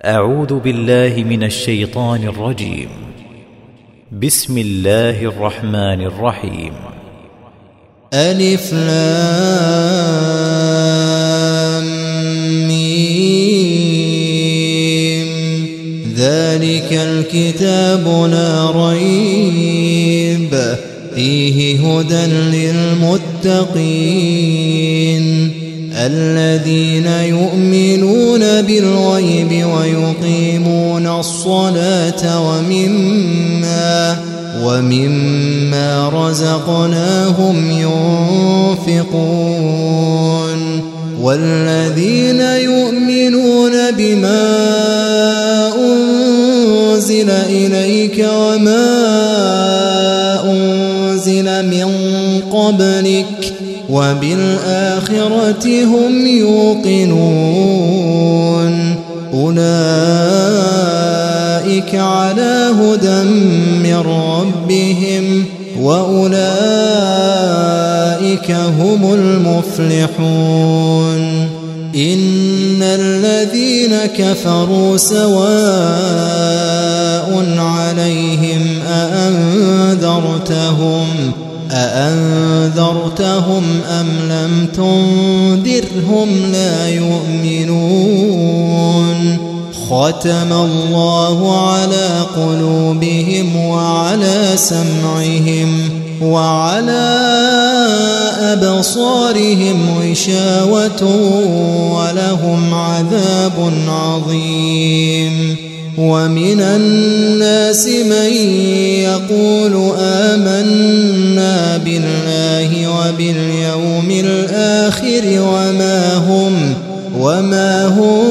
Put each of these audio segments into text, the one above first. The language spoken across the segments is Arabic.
أعوذ بالله من الشيطان الرجيم. بسم الله الرحمن الرحيم. ألف لام ميم. ذلك الكتاب لا ريب فيه هدى للمتقين الذين يؤمنون بالغيب ويقيمون الصلاة ومما رزقناهم ينفقون والذين يؤمنون بما أنزل إليك وما أنزل من قبلك وبالآخرة هم يوقنون أولئك على هدى من ربهم وأولئك هم المفلحون إن الذين كفروا سواء عليهم أأنذرتهم أم لم تنذرهم لا يؤمنون ختم الله على قلوبهم وعلى سمعهم وعلى أبصارهم غشاوة ولهم عذاب عظيم ومن الناس من يقول آمنا بالله وباليوم الآخر وما هم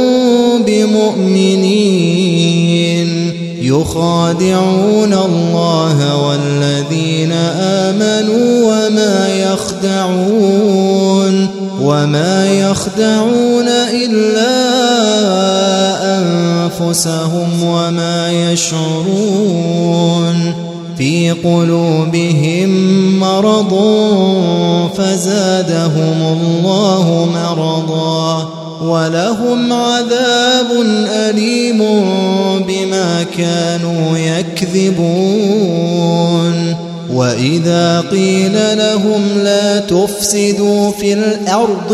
بمؤمنين يخادعون الله والذين آمنوا وما يخدعون إلا أنفسهم وما يشعرون في قلوبهم مرض فزادهم الله مرضا ولهم عذاب أليم بما كانوا يكذبون وإذا قيل لهم لا تفسدوا في الأرض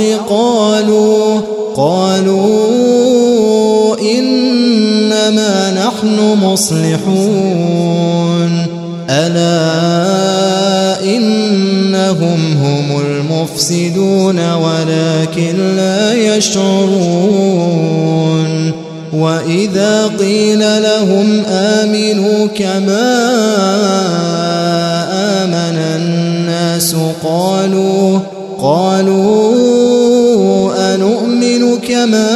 قالوا إنما نحن مصلحون ألا إنهم هم المفسدون ولكن لا يشعرون وإذا قيل لهم آمنوا كما آمن الناس قالوا أنؤمن كما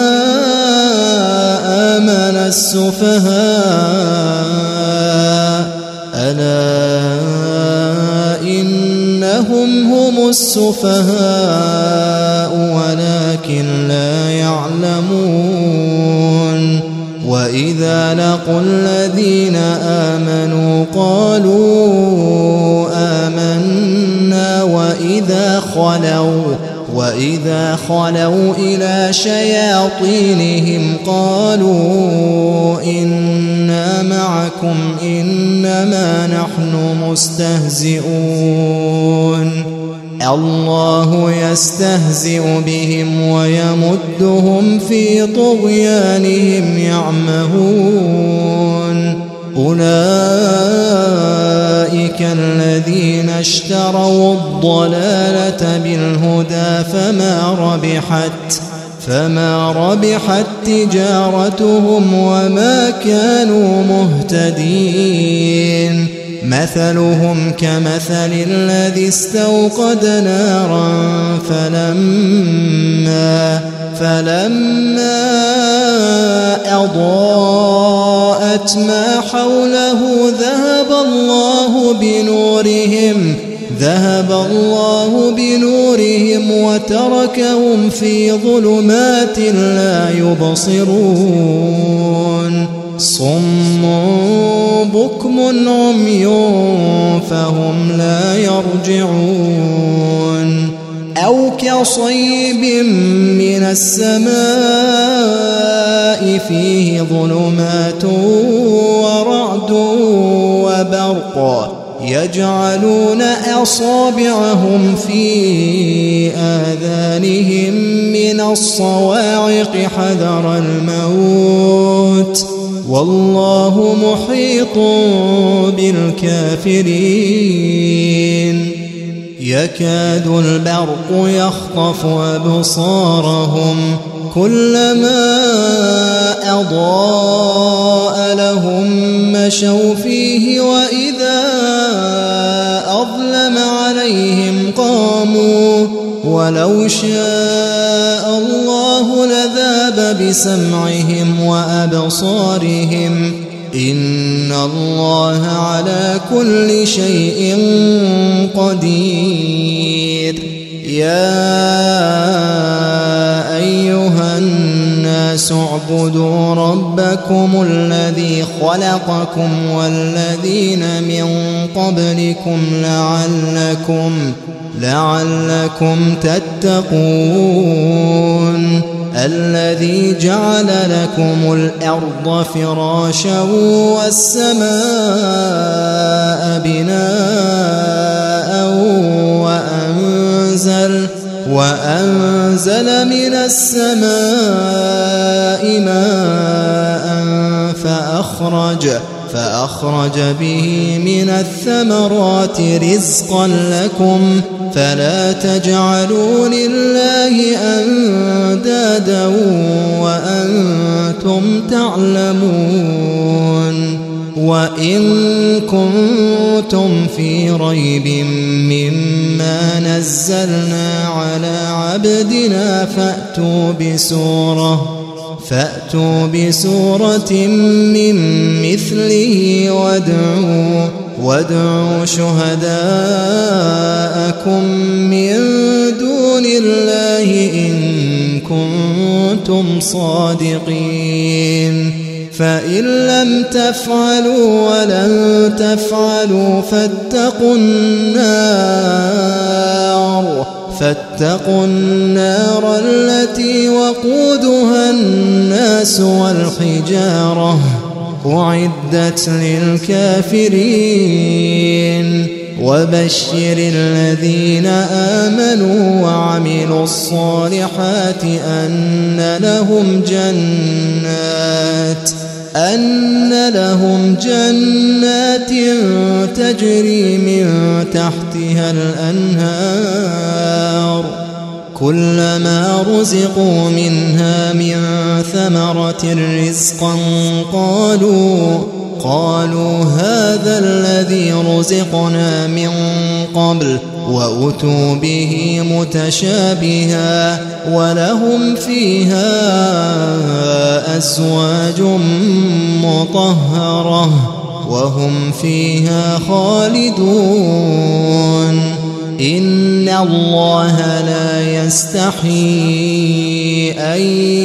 آمن السفهاء ألا إنهم هم السفهاء ولكن لا يعلمون وإذا لقوا الذين آمنوا قالوا آمنا وإذا خلوا إلى شياطينهم قالوا إنا معكم إنما نحن مستهزئون الله يستهزئ بهم ويمدهم في طغيانهم يعمهون أولئك الذين اشتروا الضلالة بالهدى فما ربحت تجارتهم وما كانوا مهتدين مثلهم كمثل الذي استوقد نارا فلما أضاءت ما حوله ذهب الله بنورهم وتركهم في ظلمات لا يبصرون صم بكم عمي فهم لا يرجعون أو كصيب من السماء فيه ظلمات ورعد وبرق يجعلون أصابعهم في آذانهم من الصواعق حذر الموت والله محيط بالكافرين يكاد البرق يخطف أبصارهم كلما أضاء لهم مشوا فيه وإذا أظلم عليهم قاموا ولو شاء الله لذاب بسمعهم وأبصارهم إن الله على كل شيء قدير يا أيها الناس اعبدوا ربكم الذي خلقكم والذين من قبلكم لعلكم تتقون الذي جعل لكم الأرض فراشا والسماء بناء وأنزل من السماء ماء فأخرج به من الثمرات رزقا لكم فلا تجعلوا لله أندادا وأنتم تعلمون وإن كنتم في ريب مما نزلنا على عبدنا فأتوا بسورة من مثله وادعوا شهداءكم من دون الله إن كنتم صادقين فإن لم تفعلوا ولن تفعلوا فاتقوا النار التي وقودها الناس والحجارة أعدت للكافرين وبشر الذين آمنوا وعملوا الصالحات أن لهم جنات تجري من تحتها الأنهار كلما رزقوا منها من ثمرة رزقا قالوا هذا الذي رزقنا من قبل وأتوا به متشابها ولهم فيها أزواج مطهرة وهم فيها خالدون إن الله لا يستحيي أن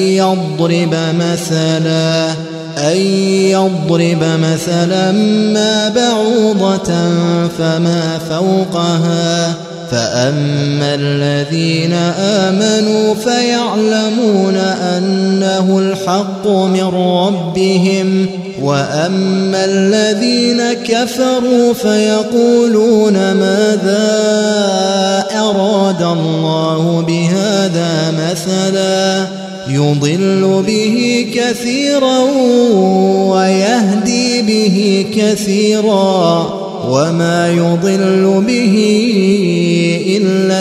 يضرب مثلا ما بعوضة فما فوقها فأما الذين آمنوا فيعلمون أنه الحق من ربهم وأما الذين كفروا فيقولون ماذا أراد الله بهذا مثلا يضل به كثيرا ويهدي به كثيرا وما يضل به إلا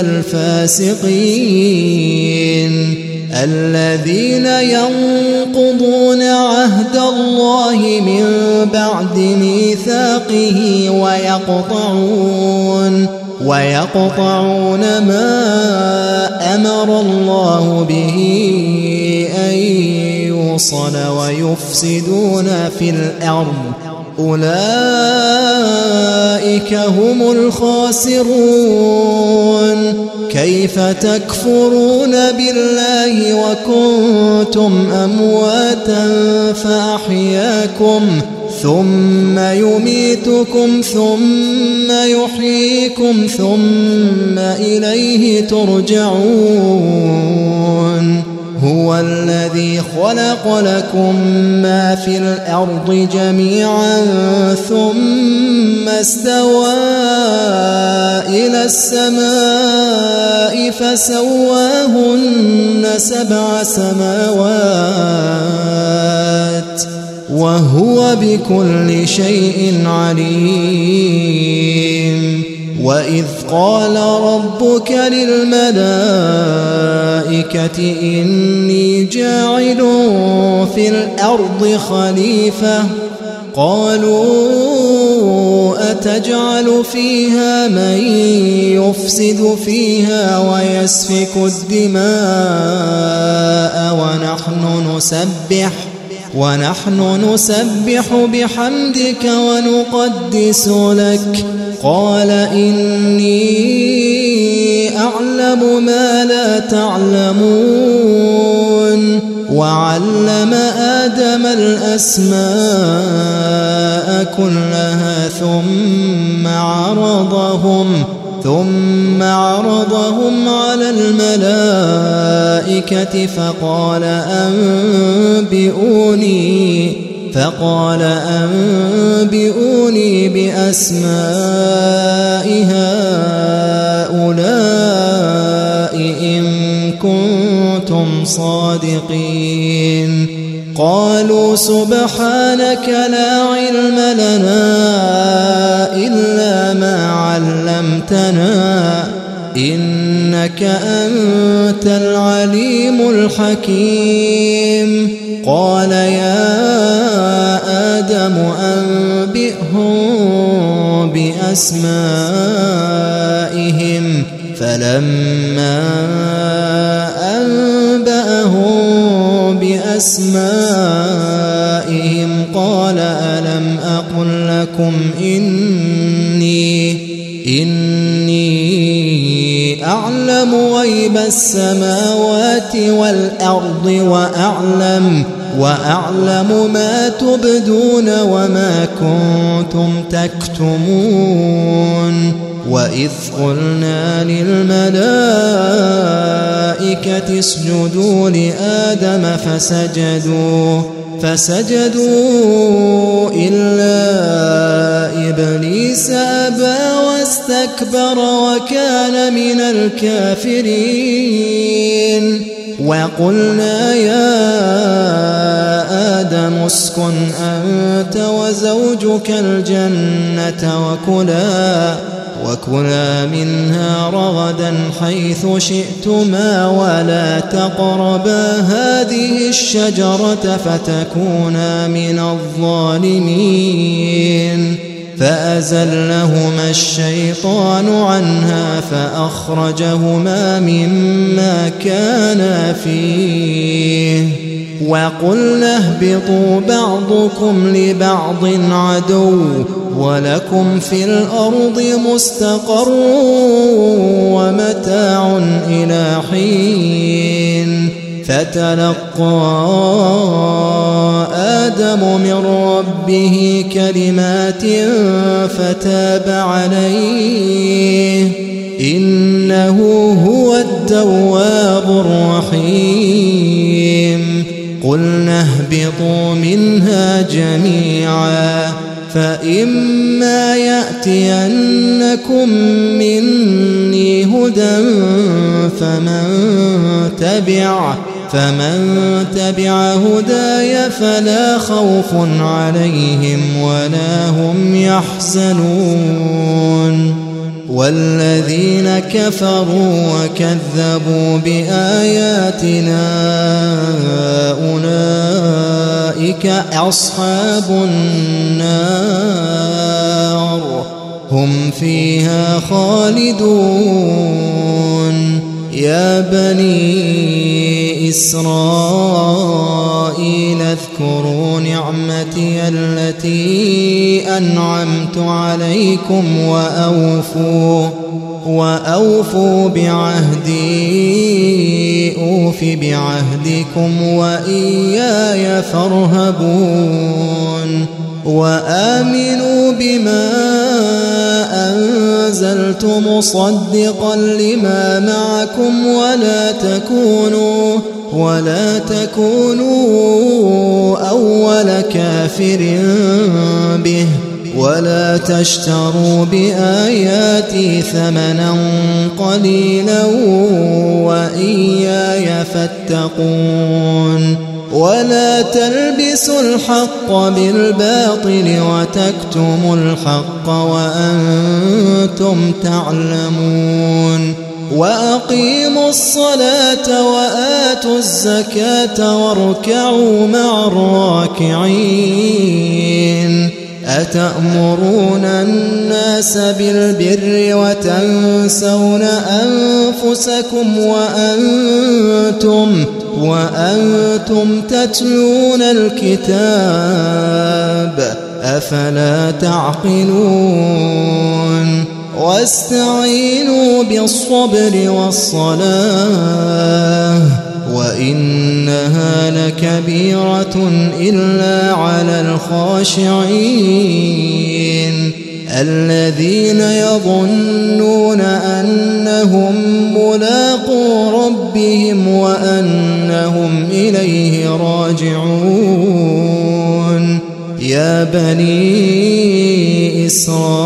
الفاسقين الذين ينقضون عهد الله من بعد ميثاقه ويقطعون ما أمر الله به أن يوصل ويفسدون في الأرض أولئك هم الخاسرون كيف تكفرون بالله وكنتم أمواتا ثم يميتكم ثم يحييكم ثم إليه ترجعون هو الذي خلق لكم ما في الأرض جميعا ثم استوى إلى السماء فسواهن 7 سماوات وهو بكل شيء عليم وإذ قال ربك للملائكة إني جاعل في الأرض خليفة قالوا أتجعل فيها من يفسد فيها ويسفك الدماء ونحن نسبح بحمدك ونقدس لك قال إني أعلم ما لا تعلمون وعلم آدم الأسماء كلها ثم عرضهم على الملائكة فقال أنبئوني بأسماء هؤلاء إن كنتم صادقين قالوا سبحانك لا علم لنا إلا ما علمتنا إنك أنت العليم الحكيم قال يا آدم أنبئهم بأسمائهم فلما أنبأهم بأسمائهم قال ألم أقل لكم إني أعلم غيب السماوات والأرض وأعلم ما تبدون وما كنتم تكتمون وإذ قلنا للملائكة اسجدوا لآدم فسجدوا إلا إبليس أبى واستكبر وكان من الكافرين وقلنا يا آدم اسكن أنت وزوجك الجنة وكلا منها رغدا حيث شئتما ولا تقربا هذه الشجرة فتكونا من الظالمين فأزلهما الشيطان عنها فأخرجهما مما كانا فيه وقلنا اهبطوا بعضكم لبعض عدو ولكم في الأرض مستقر ومتاع إلى حين فتلقى آدم من ربه كلمات فتاب عليه إنه هو التواب الرحيم قلنا اهبطوا منها جميعا فإما يأتينكم مني هدى فمن تبع هداي فلا خوف عليهم ولا هم يحزنون والذين كفروا وكذبوا بآياتنا أولئك أصحاب النار هم فيها خالدون يا بني إسرائيل اذكروا نعمتي التي أنعمت عليكم وأوفوا بعهدي أوف بعهدكم وإياي فارهبون وآمنوا بما أنزلت مصدقا لما معكم ولا تكونوا أول كافر به ولا تشتروا بآياتي ثمنا قليلا وإياي فاتقون ولا تلبسوا الحق بالباطل وتكتموا الحق وأنتم تعلمون وأقيموا الصلاة وآتوا الزكاة واركعوا مع الراكعين أتأمرون الناس بالبر وتنسون أنفسكم وأنتم تتلون الكتاب أفلا تعقلون واستعينوا بالصبر والصلاة وإنها لكبيرة إلا على الخاشعين الذين يظنون أنهم ملاقو ربهم وأنهم إليه راجعون يا بني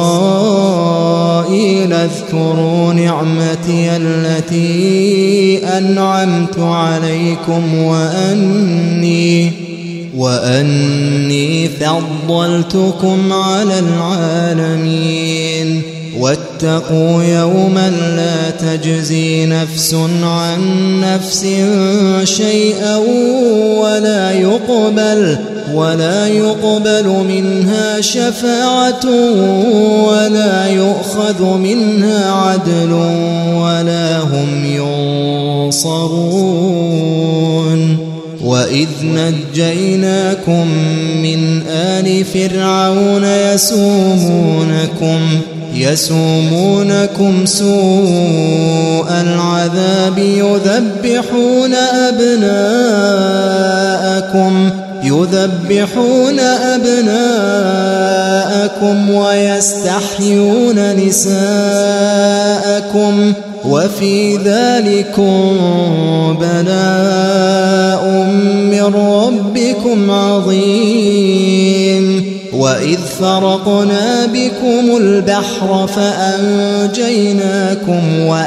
إسرائيل اذكروا نعمتي التي أنعمت عليكم وأني فضلتكم على العالمين واتقوا يوما لا تجزي نفس عن نفس شيئا ولا يقبل منها شفاعة ولا يؤخذ منها عدل ولا هم ينصرون وإذ نجيناكم من آل فرعون يسومونكم سوء العذاب يذبحون أبناءكم ويستحيون نساءكم وفي ذلكم بلاء من ربكم عظيم وإذ فرقنا بكم البحر فأنجيناكم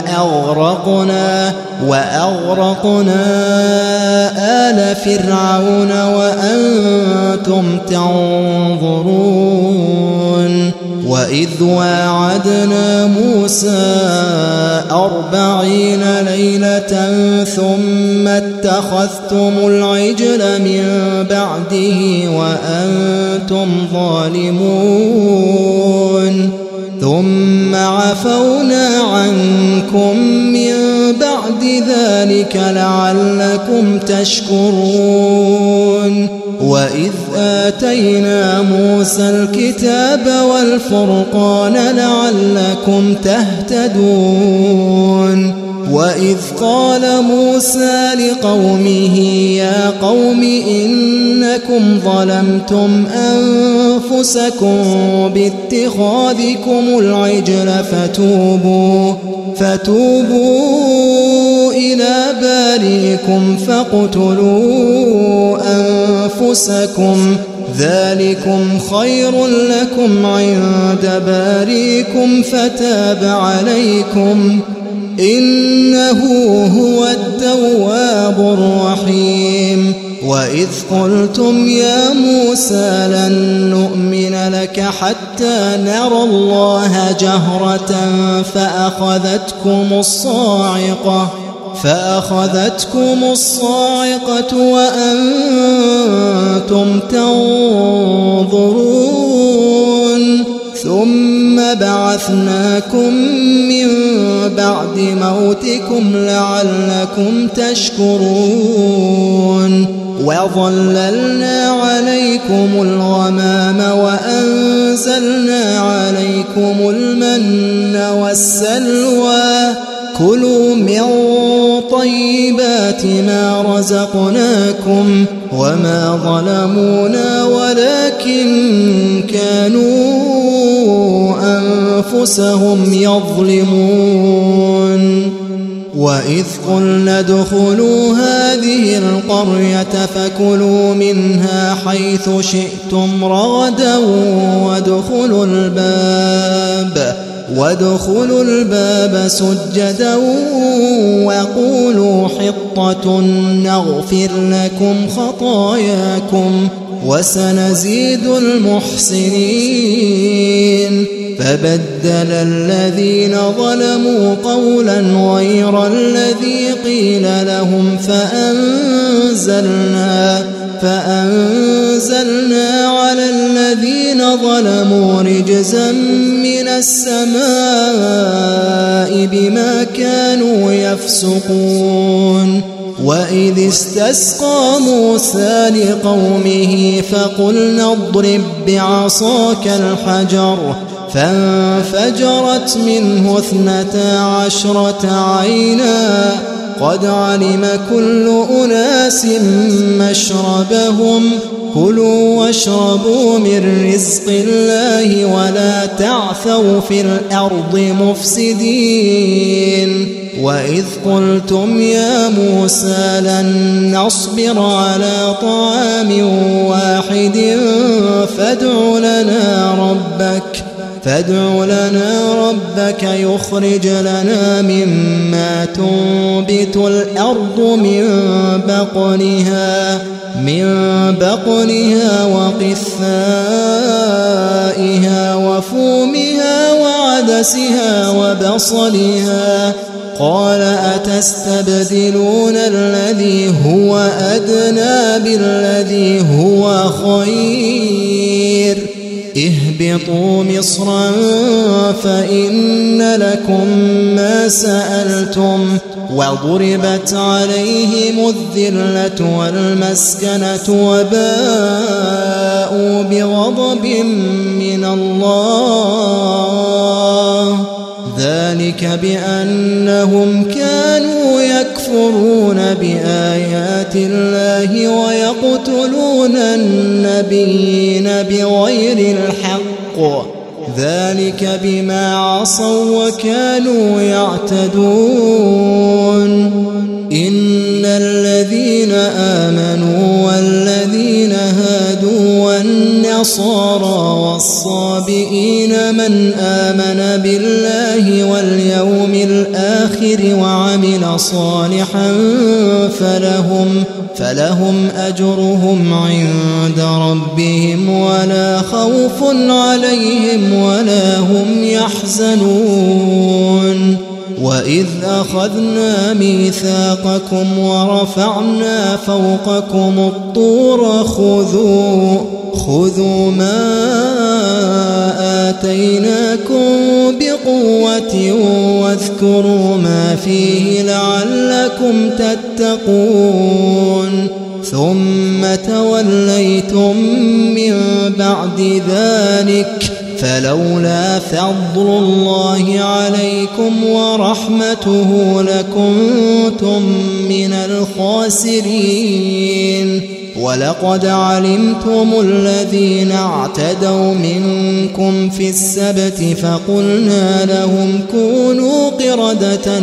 وأغرقنا آل فرعون وأنتم تنظرون وإذ واعدنا موسى 40 ليلة ثم اتخذتم العجل من بعده وأنتم ظالمون ثم عفونا عنكم من بعد ذلك لعلكم تشكرون وإذ آتينا موسى الكتاب والفرقان لعلكم تهتدون وإذ قال موسى لقومه يا قوم إنكم ظلمتم أنفسكم باتخاذكم العجل فتوبوا إلى بارئكم فاقتلوا أنفسكم ذلكم خير لكم عند بارئكم فتاب عليكم إنه هو التواب الرحيم وإذ قلتم يا موسى لن نؤمن لك حتى نرى الله جهرة فأخذتكم الصاعقة وأنتم تنظرون ثم بعثناكم من بعد موتكم لعلكم تشكرون وظللنا عليكم الغمام وأنزلنا عليكم المن والسلوى كلوا من طيبات ما رزقناكم وما ظلمونا ولكن كانوا أنفسهم يظلمون وإذ قلنا ادخلوا هذه القرية فكلوا منها حيث شئتم رغدا وادخلوا الباب سجدا وقولوا حطة نغفر لكم خطاياكم وسنزيد المحسنين فبدل الذين ظلموا قولا غير الذي قيل لهم فأنزلنا على الذين ظلموا رجزا من السماء بما كانوا يفسقون وإذ استسقى موسى لقومه فقلنا اضرب بعصاك الحجر فانفجرت منه 12 عينا قد علم كل أناس مشربهم كلوا واشربوا من رزق الله ولا تعثوا في الأرض مفسدين وإذ قلتم يا موسى لن نصبر على طعام واحد فادع لنا ربك يخرج لنا مما تنبت الأرض من بقلها وقثائها وفومها وعدسها وبصلها قال أتستبدلون الذي هو أدنى بالذي هو خير اهبطوا مصرا فإن لكم ما سألتم وضربت عليهم الذلة والمسكنة وباءوا بغضب من الله ذلك بأنهم كانوا يكفرون بآيات الله ويقتلون النبيين بغير الحق ذلك بما عصوا وكانوا يعتدون إن الذين آمنوا والذين هادوا والنصارى والصابئين من آمن بالله واليوم الآخر وعمل صالحا فلهم أجرهم عند ربهم ولا خوف عليهم ولا هم يحزنون وإذ أخذنا ميثاقكم ورفعنا فوقكم الطور خذوا ما آتيناكم بقوة واذكروا ما فيه لعلكم تتقون ثم توليتم من بعد ذلك فلولا فضل الله عليكم ورحمته لكنتم من الخاسرين ولقد علمتم الذين اعتدوا منكم في السبت فقلنا لهم كونوا قردة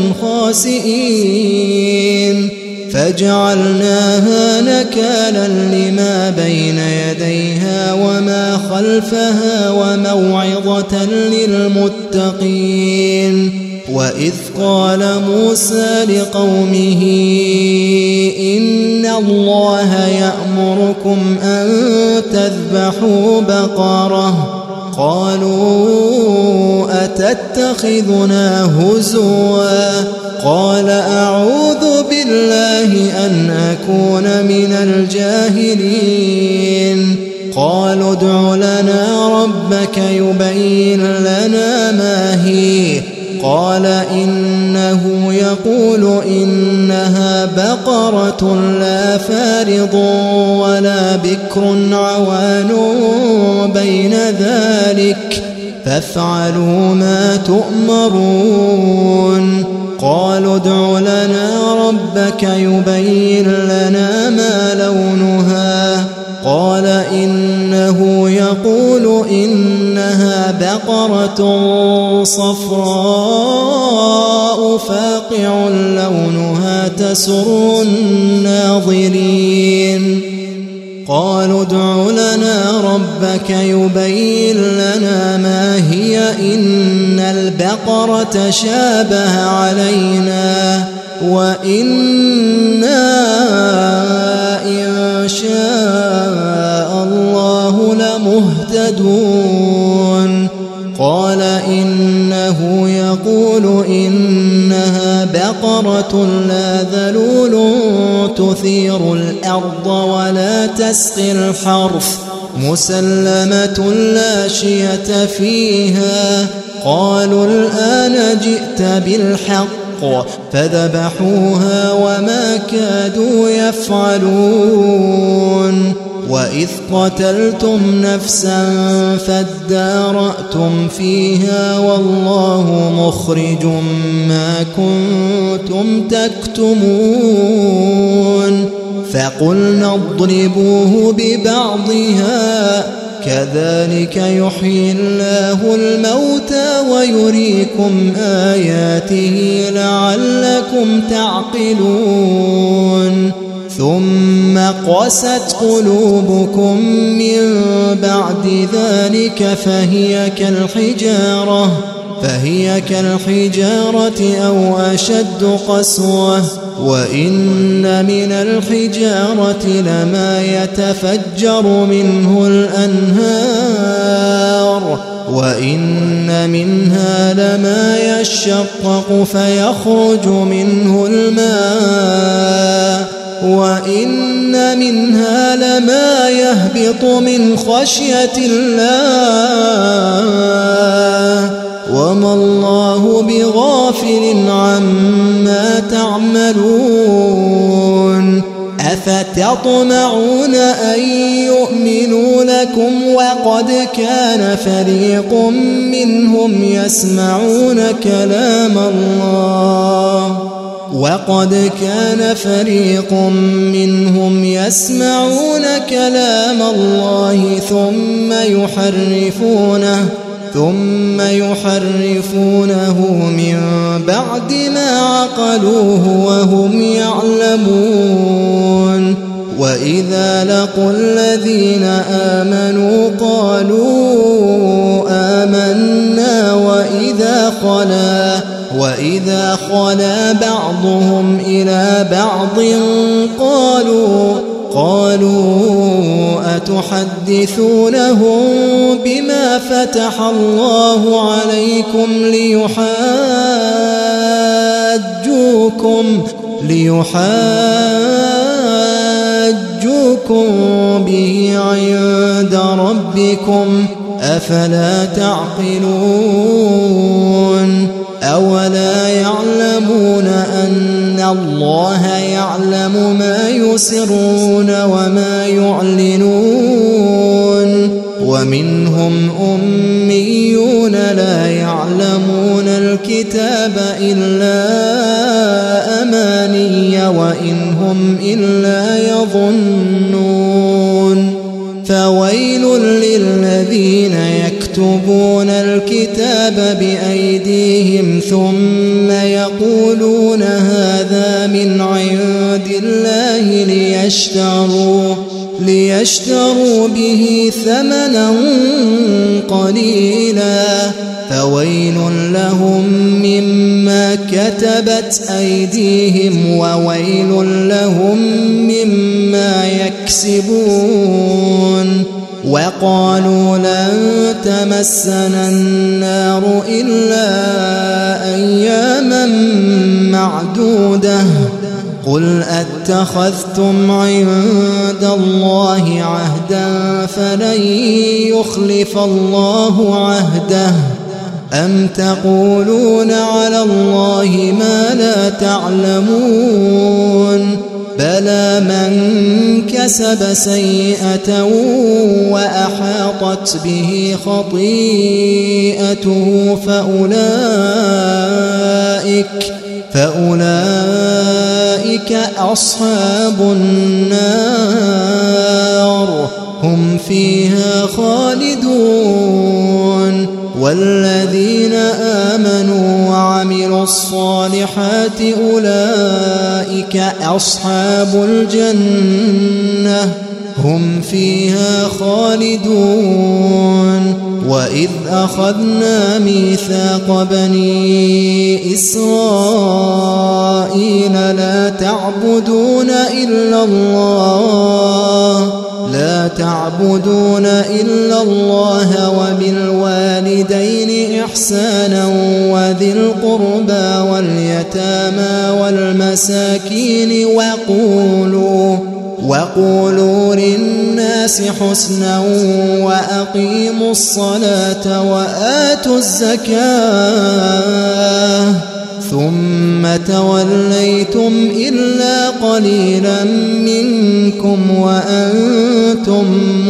خاسئين فجعلناها نكالا لما بين يديها وما خلفها وموعظة للمتقين وإذ قال موسى لقومه إن الله يأمركم أن تذبحوا بقرة قالوا أتتخذنا هزوا قال أعوذ بالله أن أكون من الجاهلين قالوا ادع لنا ربك يبين لنا ما هي قال إنه يقول إنها بقرة لا فارض ولا بكر عوان بين ذلك فافعلوا ما تؤمرون قالوا ادع لنا ربك يبين لنا ما لونها قال إنه يقول إنها بقرة صفراء فاقع لونها تسر الناظرين قالوا ادع لنا ربك يبين لنا ما هي إن البقرة شابه علينا وإنا إن شاء الله لمهتدون قال إنه يقول إنها بقرة لا ذلول تثير الأرض ولا تسقي الحرث مسلمة لا شية فيها قالوا الآن جئت بالحق فذبحوها وما كادوا يفعلون وإذ قتلتم نفسا فادارأتم فيها والله مخرج ما كنتم تكتمون فقلنا اضربوه ببعضها كذلك يحيي الله الموتى ويريكم آياته لعلكم تعقلون ثم قست قلوبكم من بعد ذلك فهي كالحجارة أو أشد قسوة وإن من الحجارة لما يتفجر منه الأنهار وإن منها لما يشقق فيخرج منه الماء وإن منها لما يهبط من خشية الله وما الله بغافل عما تعملون أفتطمعون أن يؤمنوا لكم وقد كان فريق منهم يسمعون كلام الله ثم يحرفونه من بعد ما عقلوه وهم يعلمون وإذا لقوا الذين آمنوا قالوا آمنا وإذا خلا بعضهم إلى بعض قالوا أتحدثونهم بما فتح الله عليكم ليحاجوكم به عند ربكم أفلا تعقلون أولا يعلمون أن الله يعلم ما يسرون وما يعلنون ومنهم أميون لا يعلمون الكتاب إلا أماني وإن هم إلا يظنون فويل للذين يكتبون الكتاب بأيديهم ثم يقولون هذا من عند الله ليشتروا به ثمنا قليلا فويل لهم مما كتبت أيديهم وويل لهم مما يكسبون وقالوا لن تمسنا النار إلا أياما معدودة قل أتخذتم عند الله عهدا فلن يخلف الله عهده أم تقولون على الله ما لا تعلمون بلى من كسب سيئة وأحاطت به خطيئته فأولئك أصحاب النار هم فيها خالدون والذين آمنوا وعملوا الصالحات أولئك أصحاب الجنة هم فيها خالدون وإذ أخذنا ميثاق بني إسرائيل لا تعبدون إلا الله وبالوالدين إحسانا وذي القربى واليتامى والمساكين وقولوا للناس حسنا وأقيموا الصلاة وآتوا الزكاة ثم توليتم إلا قليلا منكم وأنتم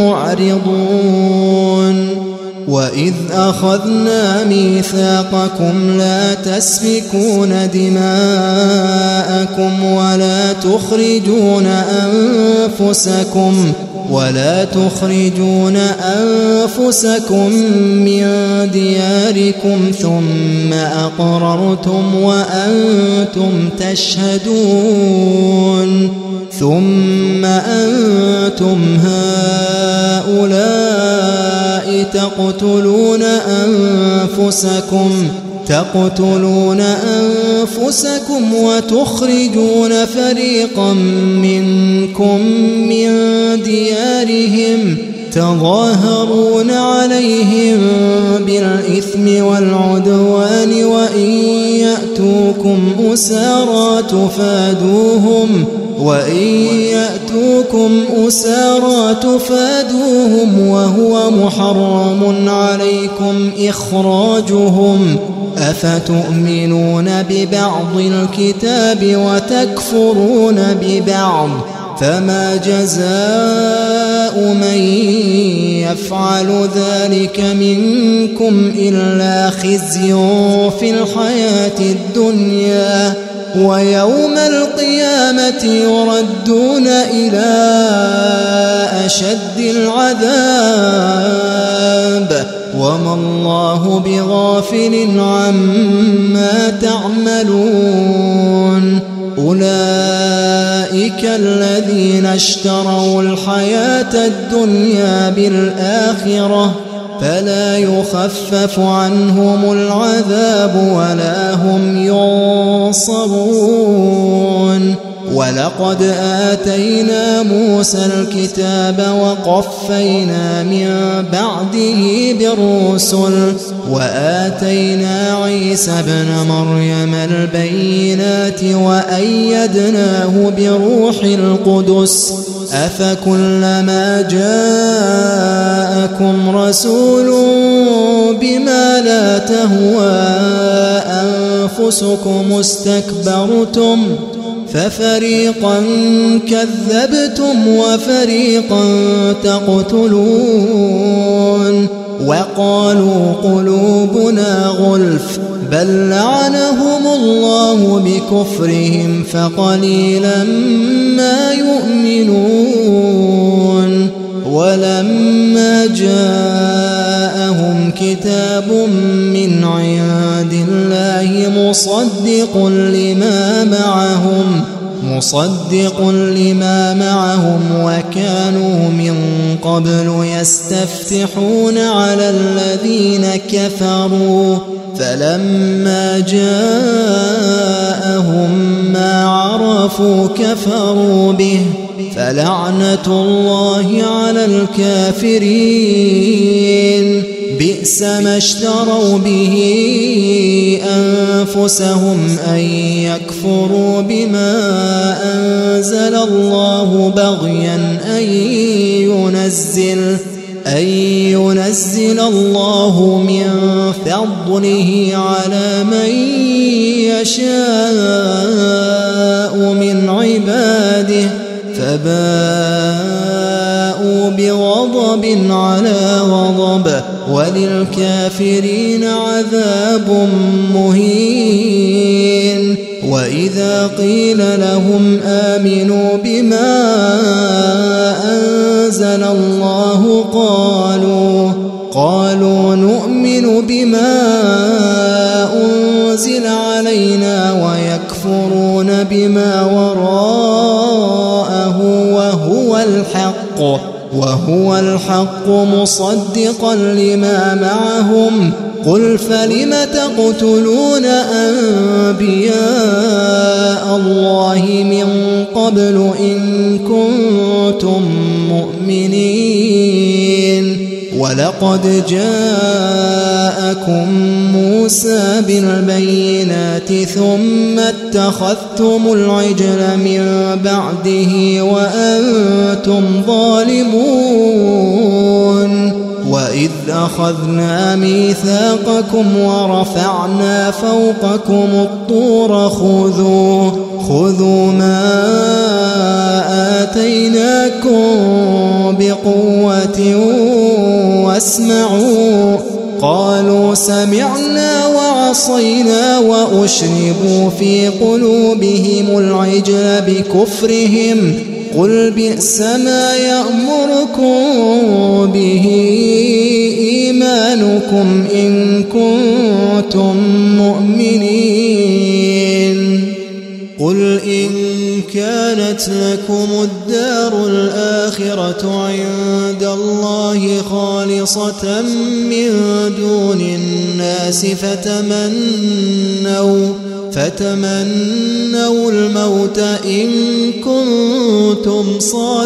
معرضون وإذ أخذنا ميثاقكم لا تسفكون دماءكم ولا تخرجون أنفسكم من دياركم ثم أقررتم وأنتم تشهدون ثم أنتم هؤلاء تقتلون أنفسكم وتخرجون فريقا منكم من ديارهم تظاهرون عليهم بالإثم والعدوان وإن يأتوكم أسارى تفادوهم وهو محرم عليكم إخراجهم أفتؤمنون ببعض الكتاب وتكفرون ببعض فما جزاء من يفعل ذلك منكم إلا خزي في الحياة الدنيا ويوم القيامة يردون إلى أشد العذاب وما الله بغافل عما تعملون أولئك الذين اشتروا الحياة الدنيا بالآخرة فلا يخفف عنهم العذاب ولا هم ينصرون ولقد آتينا موسى الكتاب وقفينا من بعده بالرسل وآتينا عيسى ابن مريم البينات وأيدناه بروح القدس أفكلما جاءكم رسول بما لا تهوى أنفسكم استكبرتم ففريقا كذبتم وفريقا تقتلون وقالوا قلوبنا غلف بل لعنهم الله بكفرهم فقليلا ما يؤمنون ولما جاءهم كتاب من عند الله مصدق لما معهم وكانوا من قبل يستفتحون على الذين كفروا فلما جاءهم ما عرفوا كفروا به فلعنة الله على الكافرين بئس ما اشتروا به أنفسهم أن يكفروا بما أنزل الله بغيا أن ينزل الله من فضله على من يشاء من عباده فباءوا بغضب على غضب وللكافرين عذاب مهين وإذا قيل لهم آمنوا بما أنزل الله قالوا نؤمن بما أنزل علينا ويكفرون بما وراءه وهو الحق مصدقا لما معهم قل فلم تقتلون أنبياء الله من قبل إن كنتم مؤمنين ولقد جاءكم موسى بالبينات ثم اتخذتم العجل من بعده وأنتم ظالمون وإذ أخذنا ميثاقكم ورفعنا فوقكم الطور خذوا ما آتيناكم بقوة واسمعوا قالوا سمعنا وعصينا وأشربوا في قلوبهم العجل بكفرهم قل بئس ما يأمركم به إيمانكم إن كنتم مؤمنين قل إن كانت لكم الدار الآخرة عند الله خالصة من دون الناس فتمنوا الموت إن كنتم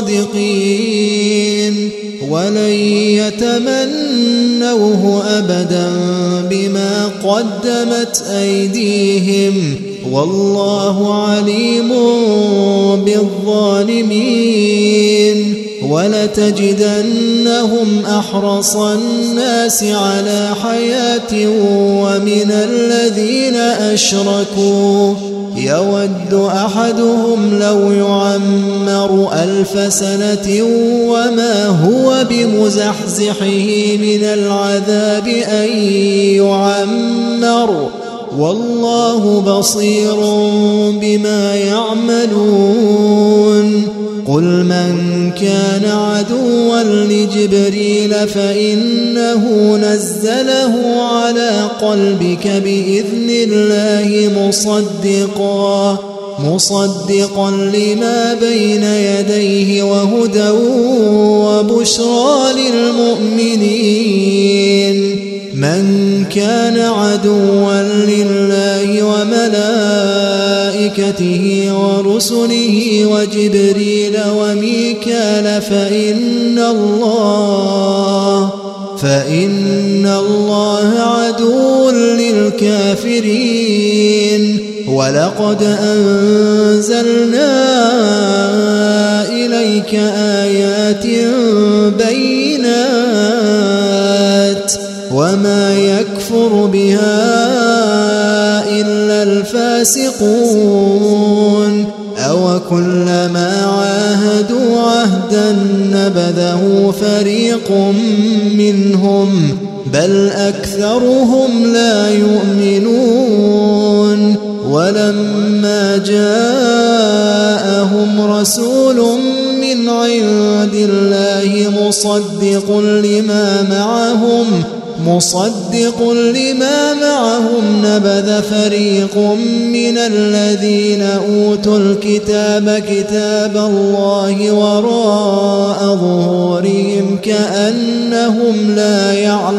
صادقين ولن يتمنوه أبدا بما قدمت أيديهم والله عليم بالظالمين ولتجدنهم أحرص الناس على حياة ومن الذين أشركوا يود أحدهم لو يعمر 1000 سنة وما هو بمزحزحه من العذاب أن يعمر والله بصير بما يعملون قل من كان عدوا لجبريل فإنه نزله على قلبك بإذن الله مصدقا لما بين يديه وهدى وبشرى للمؤمنين من كان عدوا لله وملائكته ورسله وجبريل وميكال فإن الله عدو للكافرين ولقد أنزلنا إليك آيات بينات وما يكفر بها إلا الفاسقون أو كلما عاهدوا عهدا نبذه فريق منهم بل أكثرهم لا يؤمنون ولما جاءهم رسول من عند الله مصدق لما معهم نبذ فريق من الذين أوتوا الكتاب كتاب الله وراء ظهورهم كأنهم لا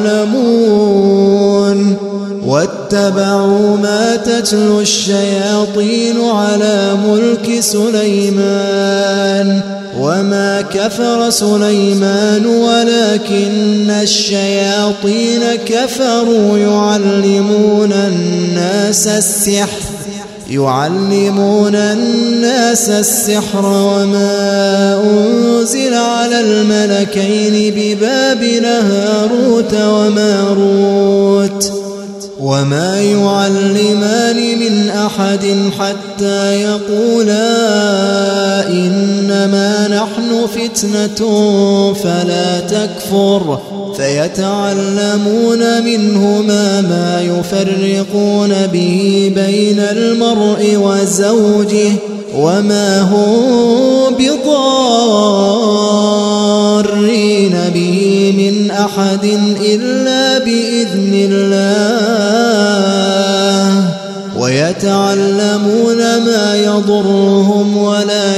يعلمون واتبعوا ما تتلو الشياطين على ملك سليمان وما كفر سليمان ولكن الشياطين كفروا يعلمون الناس السحر وما أنزل على الملكين ببابل هاروت وماروت وما يعلمان من أحد حتى يقولا إنما نحن فتنة فلا تكفر فيتعلمون منهما ما يفرقون به بين المرء وزوجه وما هم بضارين به من أحد إلا بإذن الله ويتعلمون ما يضرهم ولا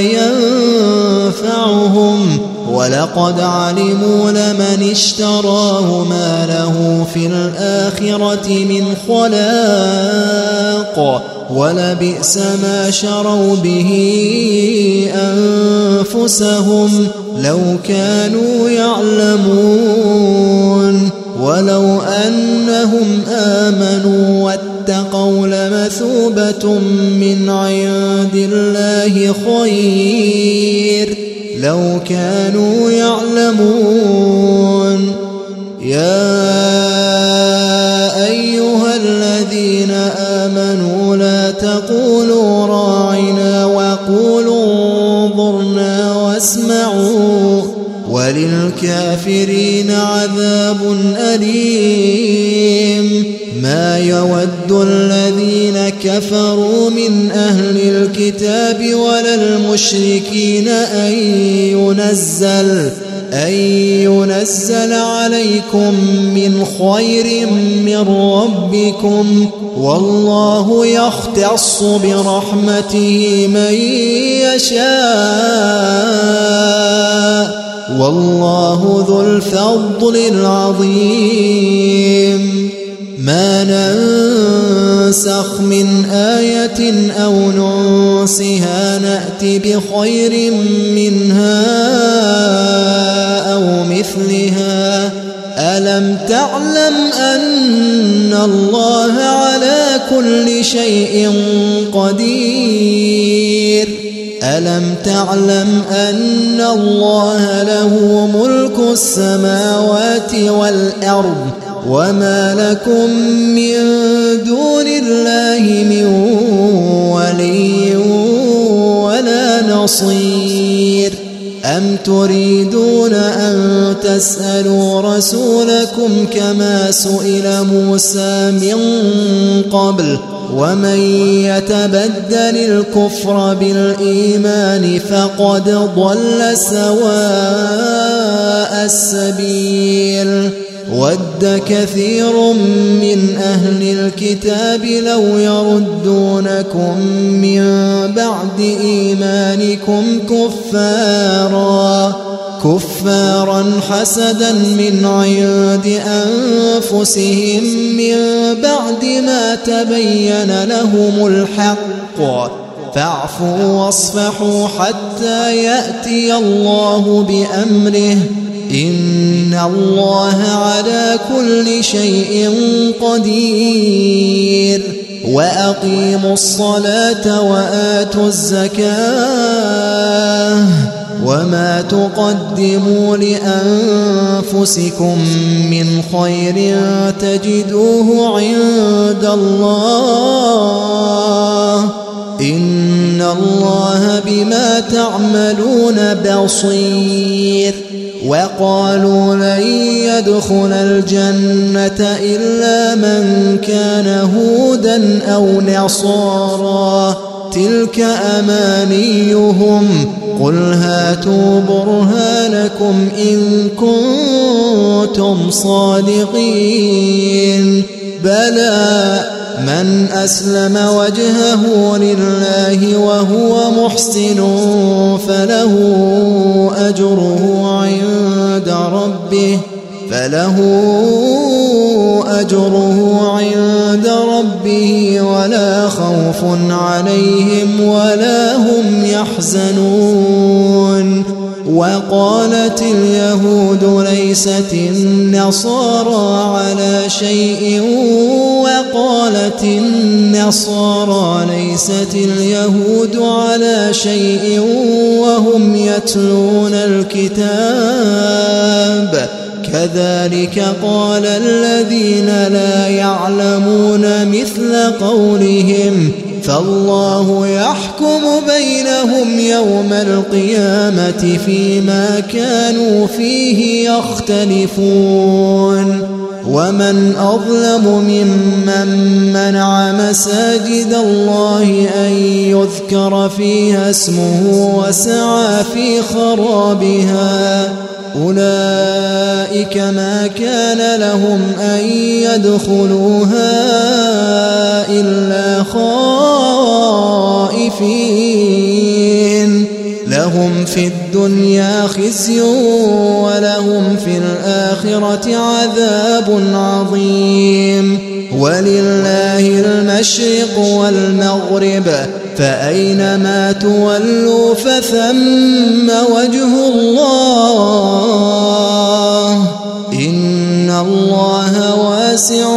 ينفعهم ولقد علموا لمن اشتراه ما له في الآخرة من خلاق ولبئس ما شروا به أنفسهم لو كانوا يعلمون ولو أنهم آمنوا واتقوا لمثوبة من عند الله خير لو كانوا يعلمون يا أيها الذين آمنوا لا تقولوا راعنا وقولوا انظرنا واسمعوا وللكافرين عذاب أليم ما يود الذين كفروا من أهل الكتاب ولا المشركين أن ينزل عليكم من خير من ربكم والله يختص برحمته من يشاء والله ذو الفضل العظيم ما ننسخ من آية أو ننسها نأتي بخير منها أو مثلها ألم تعلم أن الله على كل شيء قدير ألم تعلم أن الله له ملك السماوات والأرض وما لكم من دون الله من ولي ولا نصير أم تريدون أن تسألوا رسولكم كما سئل موسى من قبل ومن يتبدل الكفر بالإيمان فقد ضل سواء السبيل ود كثير من أهل الكتاب لو يردونكم من بعد إيمانكم كفارا حسدا من عند أنفسهم من بعد ما تبين لهم الحق فاعفوا واصفحوا حتى يأتي الله بأمره إن الله على كل شيء قدير وأقيموا الصلاة وآتوا الزكاة وما تقدموا لأنفسكم من خير تجدوه عند الله إن الله بما تعملون بصير وقالوا لن يدخل الجنة إلا من كان هودا أو نصارى تلك أمانيهم قل هاتوا برهانكم إن كنتم صادقين بلى من أسلم وجهه لله وهو محسن فله أجره عند ربه ولا خوف عليهم ولا هم يحزنون وقالت اليهود ليست النصارى على شيء وقالت النصارى ليست اليهود على شيء وهم يتلون الكتاب كذلك قال الذين لا يعلمون مثل قولهم فالله يحكم بينهم يوم القيامة فيما كانوا فيه يختلفون ومن أظلم ممن منع مساجد الله أن يذكر فيها اسمه وسعى في خرابها أولئك ما كان لهم أن يدخلوها إلا خائفين لهم في الدنيا خزي ولهم في الآخرة عذاب عظيم ولله المشرق والمغرب فأينما تولوا فثم وجه الله إن الله واسع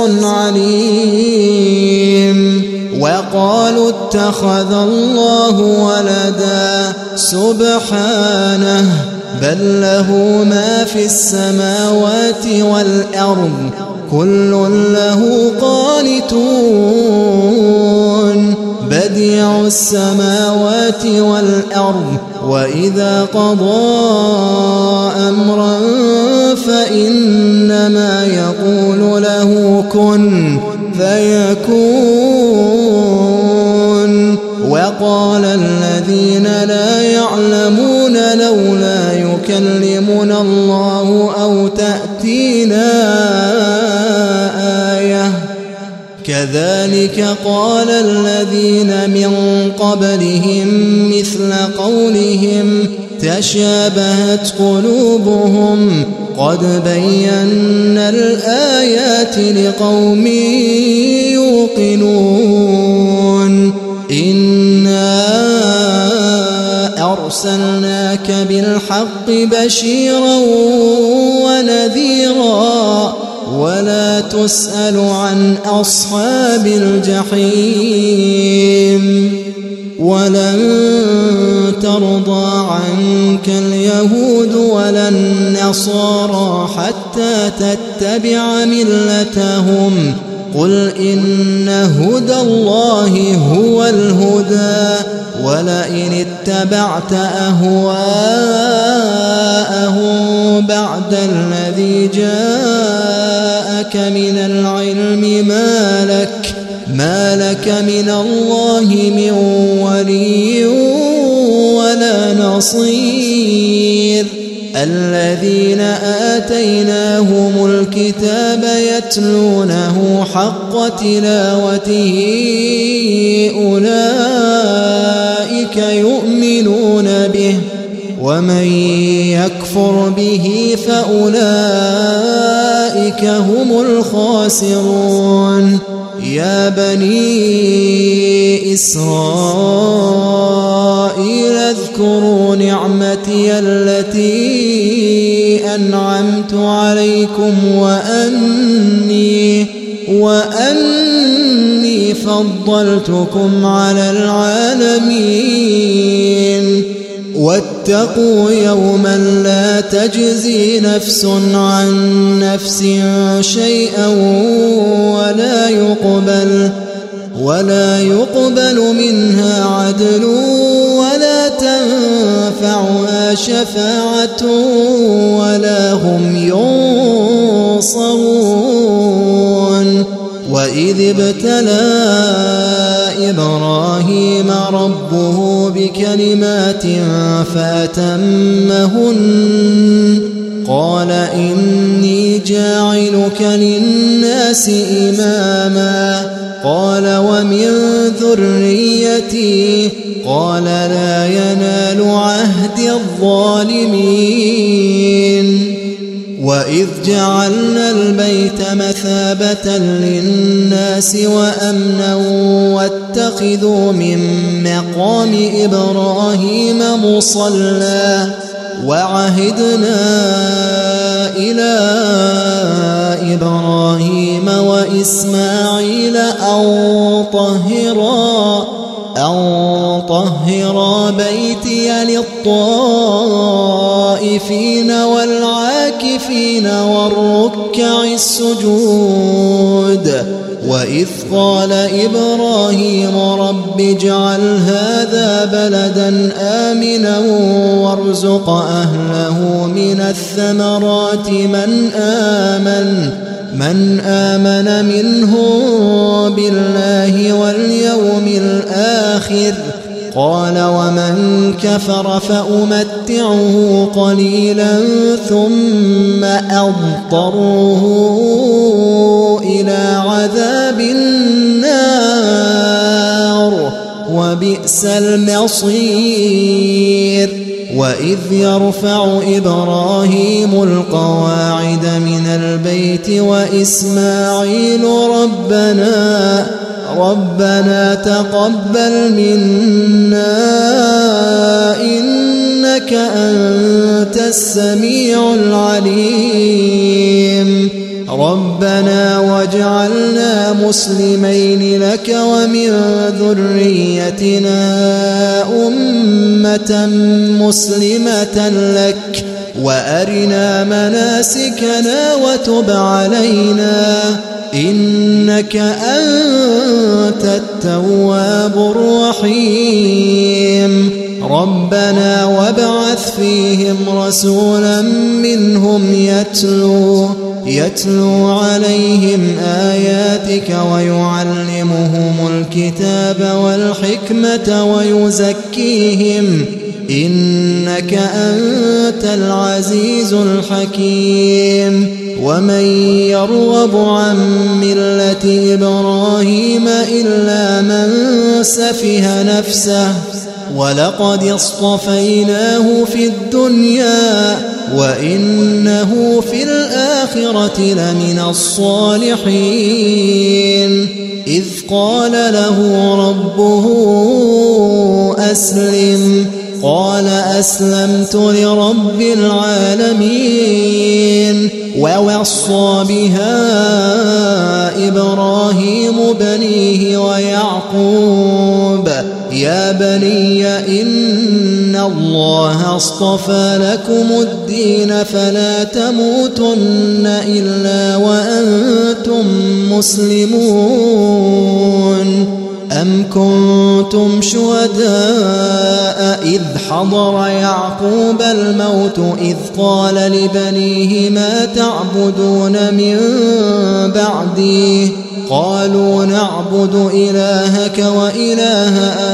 عليم وقالوا اتخذ الله ولدا سبحانه بل له ما في السماوات والأرض كل له قانتون بديع السماوات والأرض وإذا قضى أمرا فإنما يقول له كن فيكون وقال الذين لا يعلمون لولا يكلمنا الله أو تأتينا آية كذلك قال الذين من قبلهم مثل قولهم تشابهت قلوبهم قد بينا الآيات لقوم يوقنون إنا أرسلناك بالحق بشيرا ونذيرا ولا تسأل عن أصحاب الجحيم ولن ترضى عنك اليهود ولا النصارى حتى تتبع ملتهم قل إن هدى الله هو الهدى ولئن اتبعت أهواءهم بعد الذي جاءك من العلم ما لك من الله من ولي ولا نصير الذين آتيناهم الكتاب يتلونه حق تلاوته أولئك يؤمنون به ومن يكفر به فأولئك هم الخاسرون يا بني إسرائيل اذكروا نعمتي التي أنعمت عليكم وأني فضلتكم على العالمين واتقوا يوما لا تجزي نفس عن نفس شيئا ولا يقبل منها عدل ولا تنفعها شفاعة ولا هم ينصرون وإذ ابتلى إبراهيم ربه بكلمات فأتمهن قال إني جاعلك للناس إماما قال ومن ذريتي قال لا ينال عهد الظالمين وإذ جعلنا البيت مثابة للناس وأمنا واتخذوا من مقام إبراهيم مصلى وعهدنا إلى إبراهيم وإسماعيل أن طهرا بيتي للطائفين والعاكفين والركع السجود وإذ قال إبراهيم رب اجعل هذا بلدا آمنا وارزق أهله من الثمرات من آمن منهم بالله واليوم الآخر قال ومن كفر فأمتعه قليلا ثم أضطره إلى عذاب النار وبئس المصير وإذ يرفع إبراهيم القواعد من البيت وإسماعيل ربنا تقبل منا إنك أنت السميع العليم ربنا واجعلنا مسلمين لك ومن ذريتنا أمة مسلمة لك وأرنا مناسكنا وتب علينا إنك أنت التواب الرحيم ربنا وابعث فيهم رسولا منهم يتلو عليهم آياتك ويعلمهم الكتاب والحكمة ويزكيهم إنك أنت العزيز الحكيم ومن يرغب عن ملة إبراهيم إلا من سفه نفسه ولقد اصطفيناه في الدنيا وإنه في الآخرة لمن الصالحين إذ قال له ربه أسلم قال أسلمت لرب العالمين ووصى بها إبراهيم بنيه ويعقوب يا بني إن الله اصطفى لكم الدين فلا تموتن إلا وأنتم مسلمون أم كنتم شهداء إذ حضر يعقوب الموت إذ قال لبنيه ما تعبدون من بعدي قالوا نعبد إلهك وإله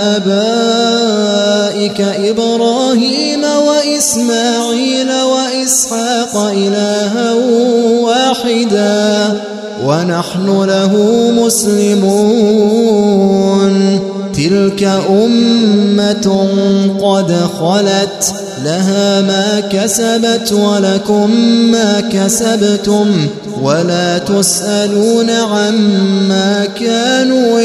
آبائك إبراهيم وإسماعيل وإسحاق إلها واحدا ونحن له مسلمون تلك أمة قد خلت لها ما كسبت ولكم ما كسبتم ولا تسألون عما كانوا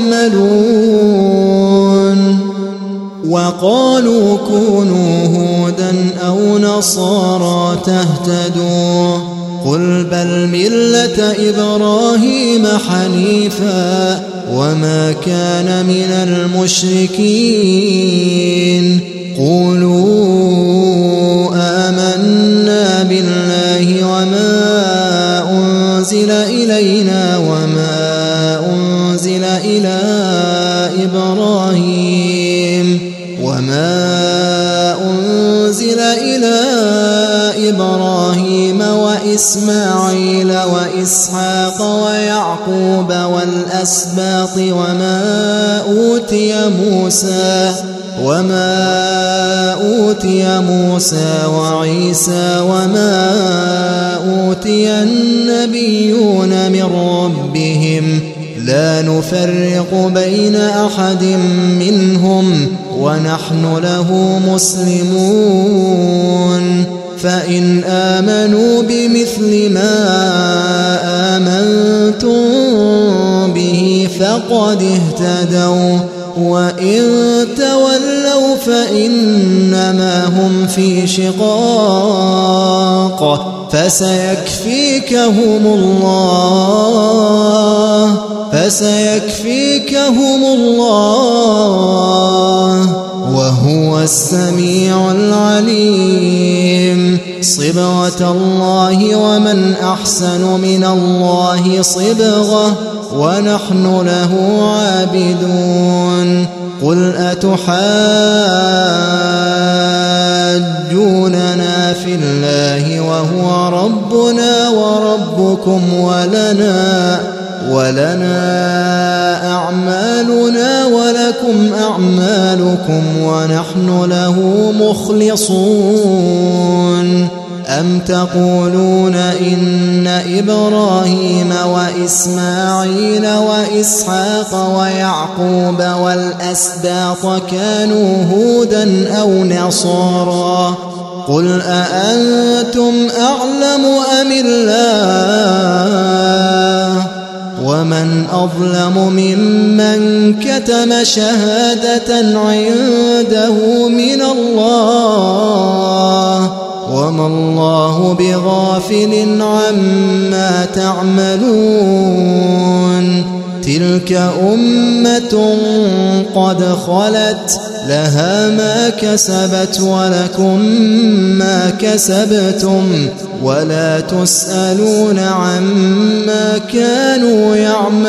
يعملون وقالوا كونوا هودا أو نصارى تهتدوا قل بل ملة إبراهيم حنيفا وما كان من المشركين قولوا آمنا بالله وما أنزل إلينا وما أنزل إلى إبراهيم وإسماعيل وإسحاق ويعقوب والأسباط وما أوتي موسى وعيسى وما أوتي النبيون من ربهم لا نفرق بين أحد منهم ونحن له مسلمون فإن آمنوا بمثل ما آمنتم به فقد اهتدوا وإن تولوا فإنما هم في شقاق فسيكفيكهم الله وهو السميع العليم. صبغة الله ومن أحسن من الله صبغة ونحن له عابدون. قل أتحاجوننا في الله وهو ربنا وربكم ولنا أعمالنا ولكم أعمالكم ونحن له مخلصون. أم تقولون إن إبراهيم وإسماعيل وإسحاق ويعقوب والأسباط كانوا هودا أو نصارى؟ قل أأنتم أعلم أم الله؟ ومن أظلم ممن كتم شهادة عنده من الله وما الله بغافل عما تعملون. تلك أمة قد خلت لها ما كسبت ولكم ما كسبتم ولا تسألون عما كانوا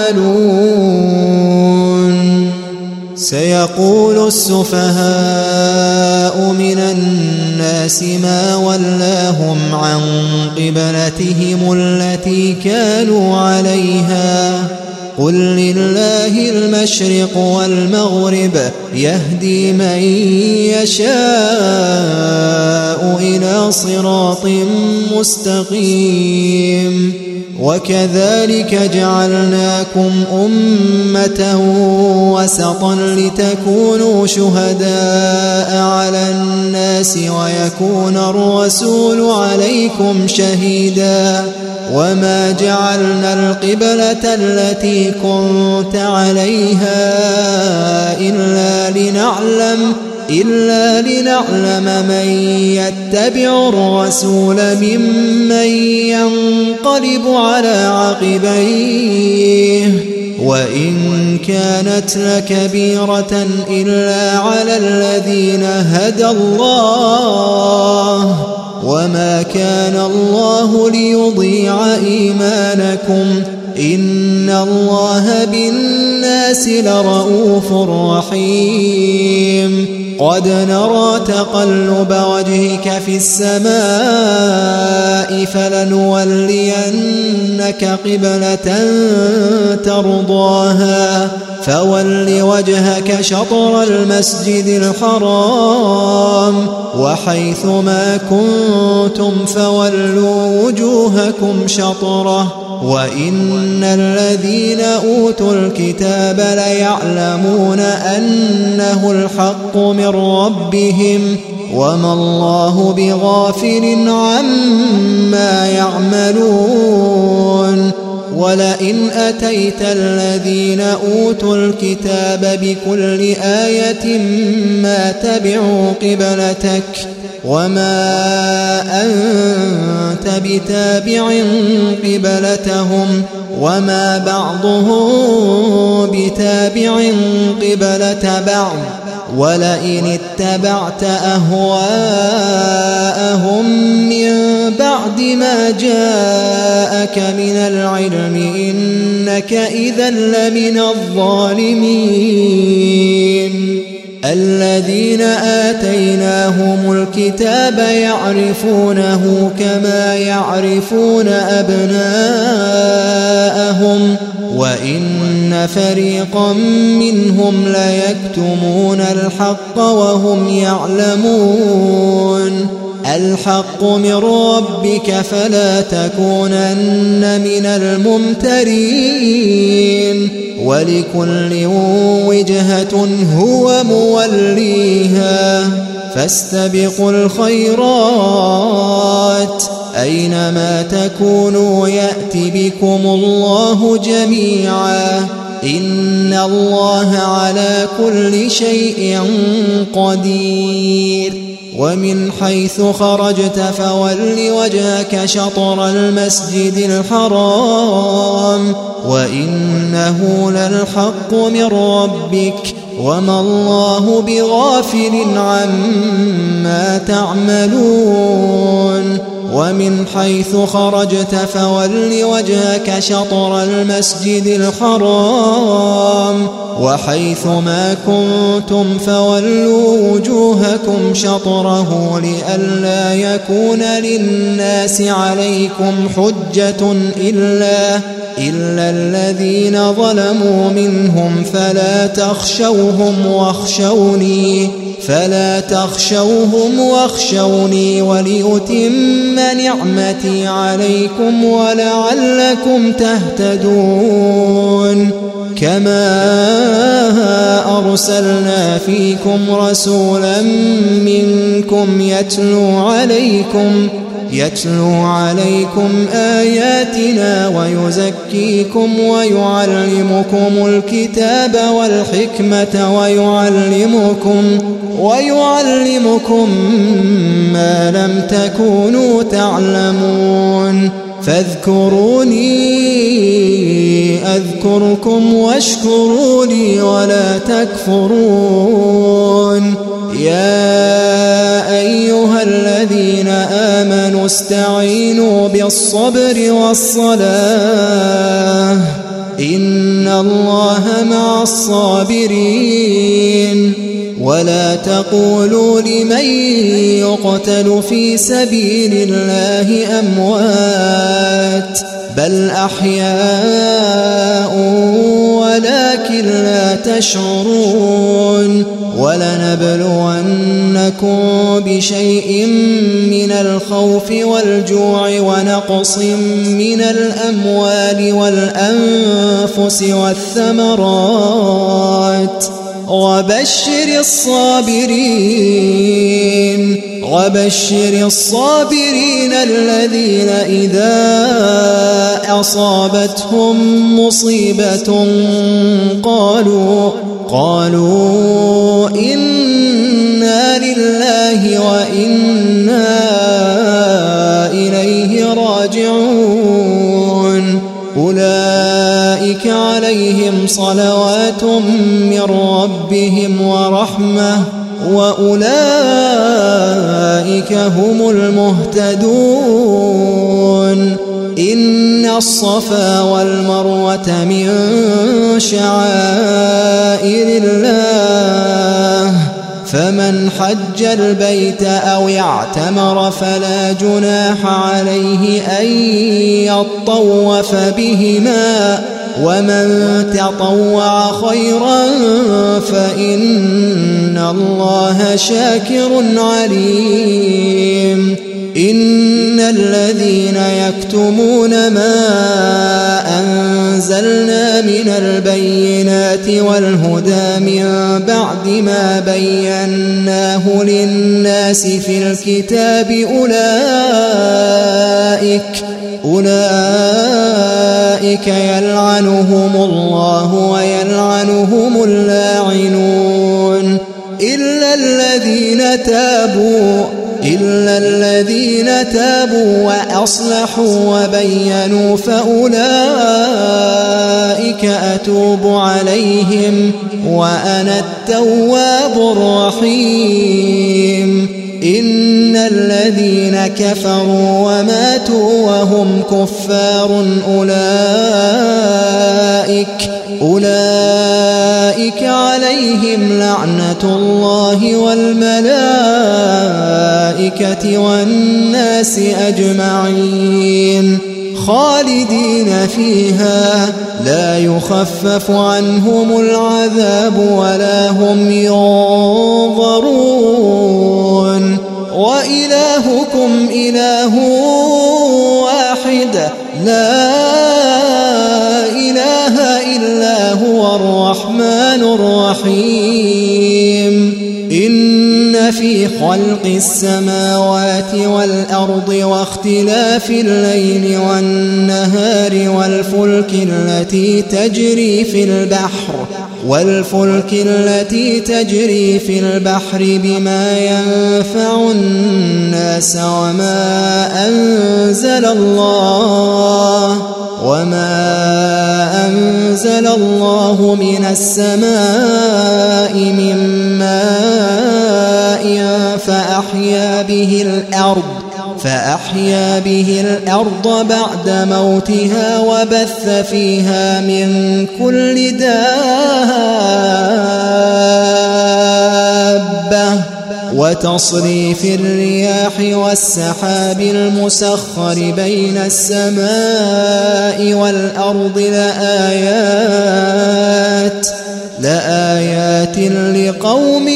يعملون. سيقول السفهاء من الناس ما ولاهم عن قبلتهم التي كانوا عليها قل لله المشرق والمغرب يهدي من يشاء إلى صراط مستقيم. وكذلك جعلناكم أمة وسطا لتكونوا شهداء على الناس ويكون الرسول عليكم شهيدا. وما جعلنا القبلة التي كنت عليها إلا لنعلم من يتبع الرسول ممن ينقلب على عقبيه وإن كانت لكبيرة إلا على الذين هدى الله وما كان الله ليضيع إيمانكم إن الله بالناس لرؤوف رحيم. قد نرى تقلب وجهك في السماء فلنولينك قبلة ترضاها فول وجهك شطر المسجد الحرام وحيث ما كنتم فولوا وجوهكم شطره وإن الذين أوتوا الكتاب ليعلمون أنه الحق من ربهم وما الله بغافل عما يعملون. ولئن أتيت الذين أوتوا الكتاب بكل آية ما تبعوا قبلتك وما أنت بتابع قبلتهم وما بعضهم بتابع قبلة بعض ولئن اتبعت أهواءهم من بعد ما جاءك من العلم إنك إذا لمن الظالمين. الذين آتيناهم الكتاب يعرفونه كما يعرفون أبناءهم وإن فريقا منهم ليكتمون الحق وهم يعلمون. الحق من ربك فلا تكونن من الممترين ولكل وجهة هو موليها فاستبقوا الخيرات أينما تكونوا يأت بكم الله جميعا إن الله على كل شيء قدير. ومن حيث خرجت فول وجهك شطر المسجد الحرام وإنه للحق من ربك وما الله بغافل عما تعملون ومن حيث خرجت فول وجهك شطر المسجد الحرام وحيث ما كنتم فولوا وجوهكم شطره لئلا يكون للناس عليكم حجة إلا الذين ظلموا منهم فلا تخشوهم واخشوني ولأتم نعمتي عليكم ولعلكم تهتدون كما أرسلنا فيكم رسولا منكم يتلو عليكم آياتنا ويزكيكم ويعلمكم الكتاب والحكمة ويعلمكم ما لم تكونوا تعلمون فاذكروني أذكركم واشكروا لي ولا تكفرون يا أيها الذين آمنوا استعينوا بالصبر والصلاة إن الله مع الصابرين ولا تقولوا لمن يقتل في سبيل الله أموات بل أحياء ولكن لا تشعرون ولنبلونكم بشيء من الخوف والجوع ونقص من الأموال والأنفس والثمرات وبشر الصابرين الذين إذا أصابتهم مصيبة قالوا إنا لله وإنا إليه راجعون أولئك عليهم صلوات من ربهم ورحمة وأولئك هم المهتدون إن الصفا والمروة من شعائر الله فمن حج البيت أو اعتمر فلا جناح عليه أن يطوف بهما ومن تطوع خيرا فإن الله شاكر عليم إن الذين يكتمون ما أنزلنا من البينات والهدى من بعد ما بيناه للناس في الكتاب أولئك يلعنهم الله ويلعنهم اللاعنون إلا الذين تابوا وأصلحوا وبينوا فأولئك أتوب عليهم وأنا التواب الرحيم إن الذين كفروا وماتوا وهم كفار أولئك عليهم لعنة الله والملائكة والناس أجمعين خالدين فيها لا يخفف عنهم العذاب ولا هم ينظرون وإلهكم إله واحد لا إله إلا هو الرحمن الرحيم إن في خلق السماوات والأرض واختلاف الليل والنهار والفلك التي تجري في البحر والفلك التي تجري في البحر بما ينفع الناس وما أنزل الله من السماء من ماء فأحيا به الأرض بعد موتها وبث فيها من كل دابة وتصريف الرياح والسحاب المسخر بين السماء والأرض لآيات لقوم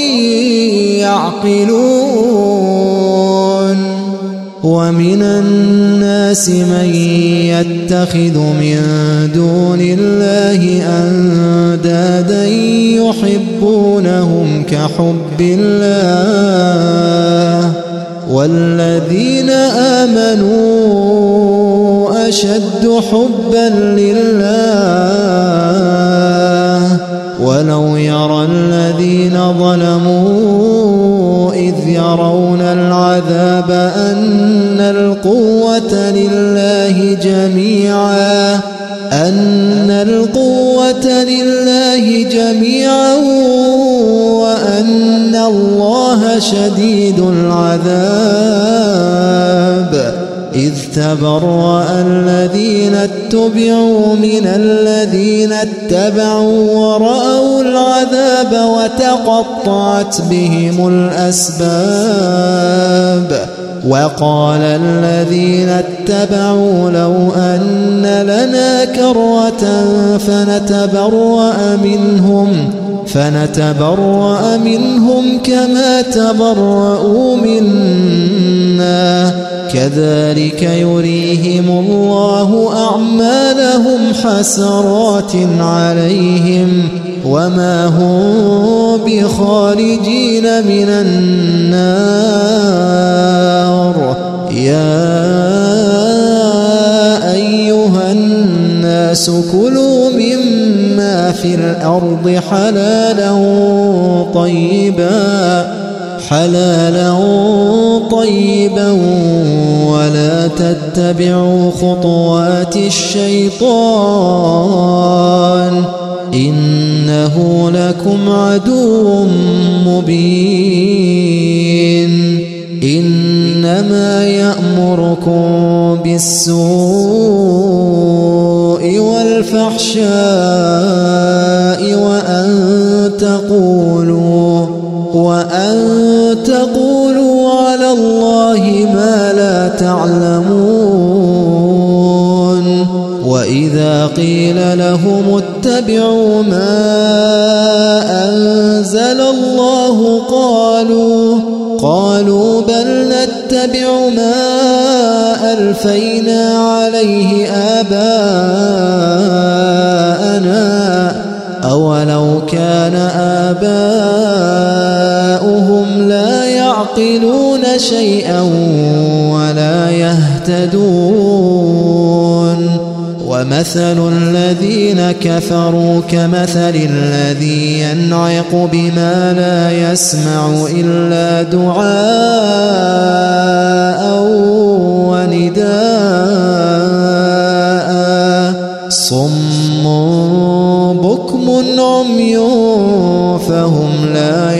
يعقلون ومن الناس من يتخذ من دون الله أندادا يحبونهم كحب الله والذين آمنوا أشد حبا لله ولو يرى الذين ظلموا إذ يرون العذاب أن القوة لله جميعا وأن الله شديد العذاب إذ تبرأ الذين اتبعوا من الذين اتبعوا ورأوا العذاب وتقطعت بهم الأسباب وقال الذين اتبعوا لو أن لنا كرة فنتبرأ منهم كما تبرؤوا منا كذلك يريهم الله أعمالهم حسرات عليهم وما هم بخارجين من النار يا أيها الناس كلوا مما في الأرض حلالا طيبا ولا تتبعوا خطوات الشيطان إنه لكم عدو مبين إنما يأمركم بالسوء والفحشاء وأن تقولوا على الله ما لا تعلمون وإذا قيل لهم اتبعوا ما أنزل الله قالوا بل نتبع ما ألفينا عليه آباءنا أولو كان آباؤهم لا يعقلون شيئا ولا يهتدون ومثل الذين كفروا كمثل الذي ينعق بما لا يسمع إلا دعاء ونداء صم بكم عمي فهم لا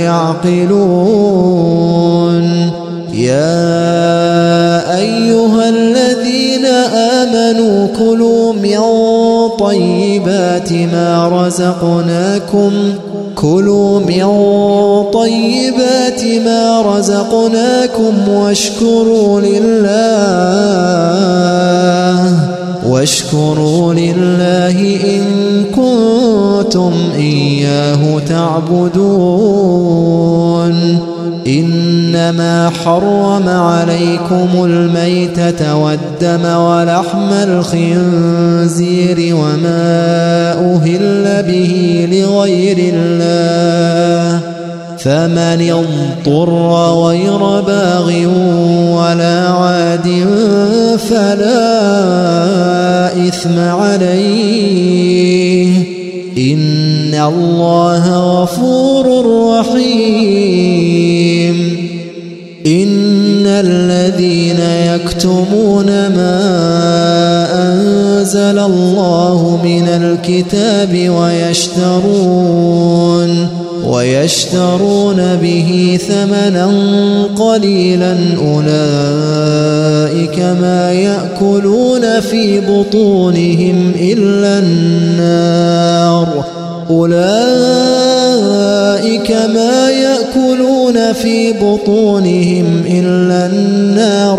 يعقلون يا أيها الذين آمنوا كلوا من طيبات ما رزقناكم واشكروا لله إن كنتم إياه تعبدون إنما حرم عليكم الميتة والدم ولحم الخنزير وما أهل به لغير الله فمن اضطر غير باغ ولا عاد فلا إثم عليه إن الله غفور رحيم إن الذين يكتمون ما أنزل الله من الكتاب ويشترون به ثمنا قليلا أولئك ما يأكلون في بطونهم إلا النار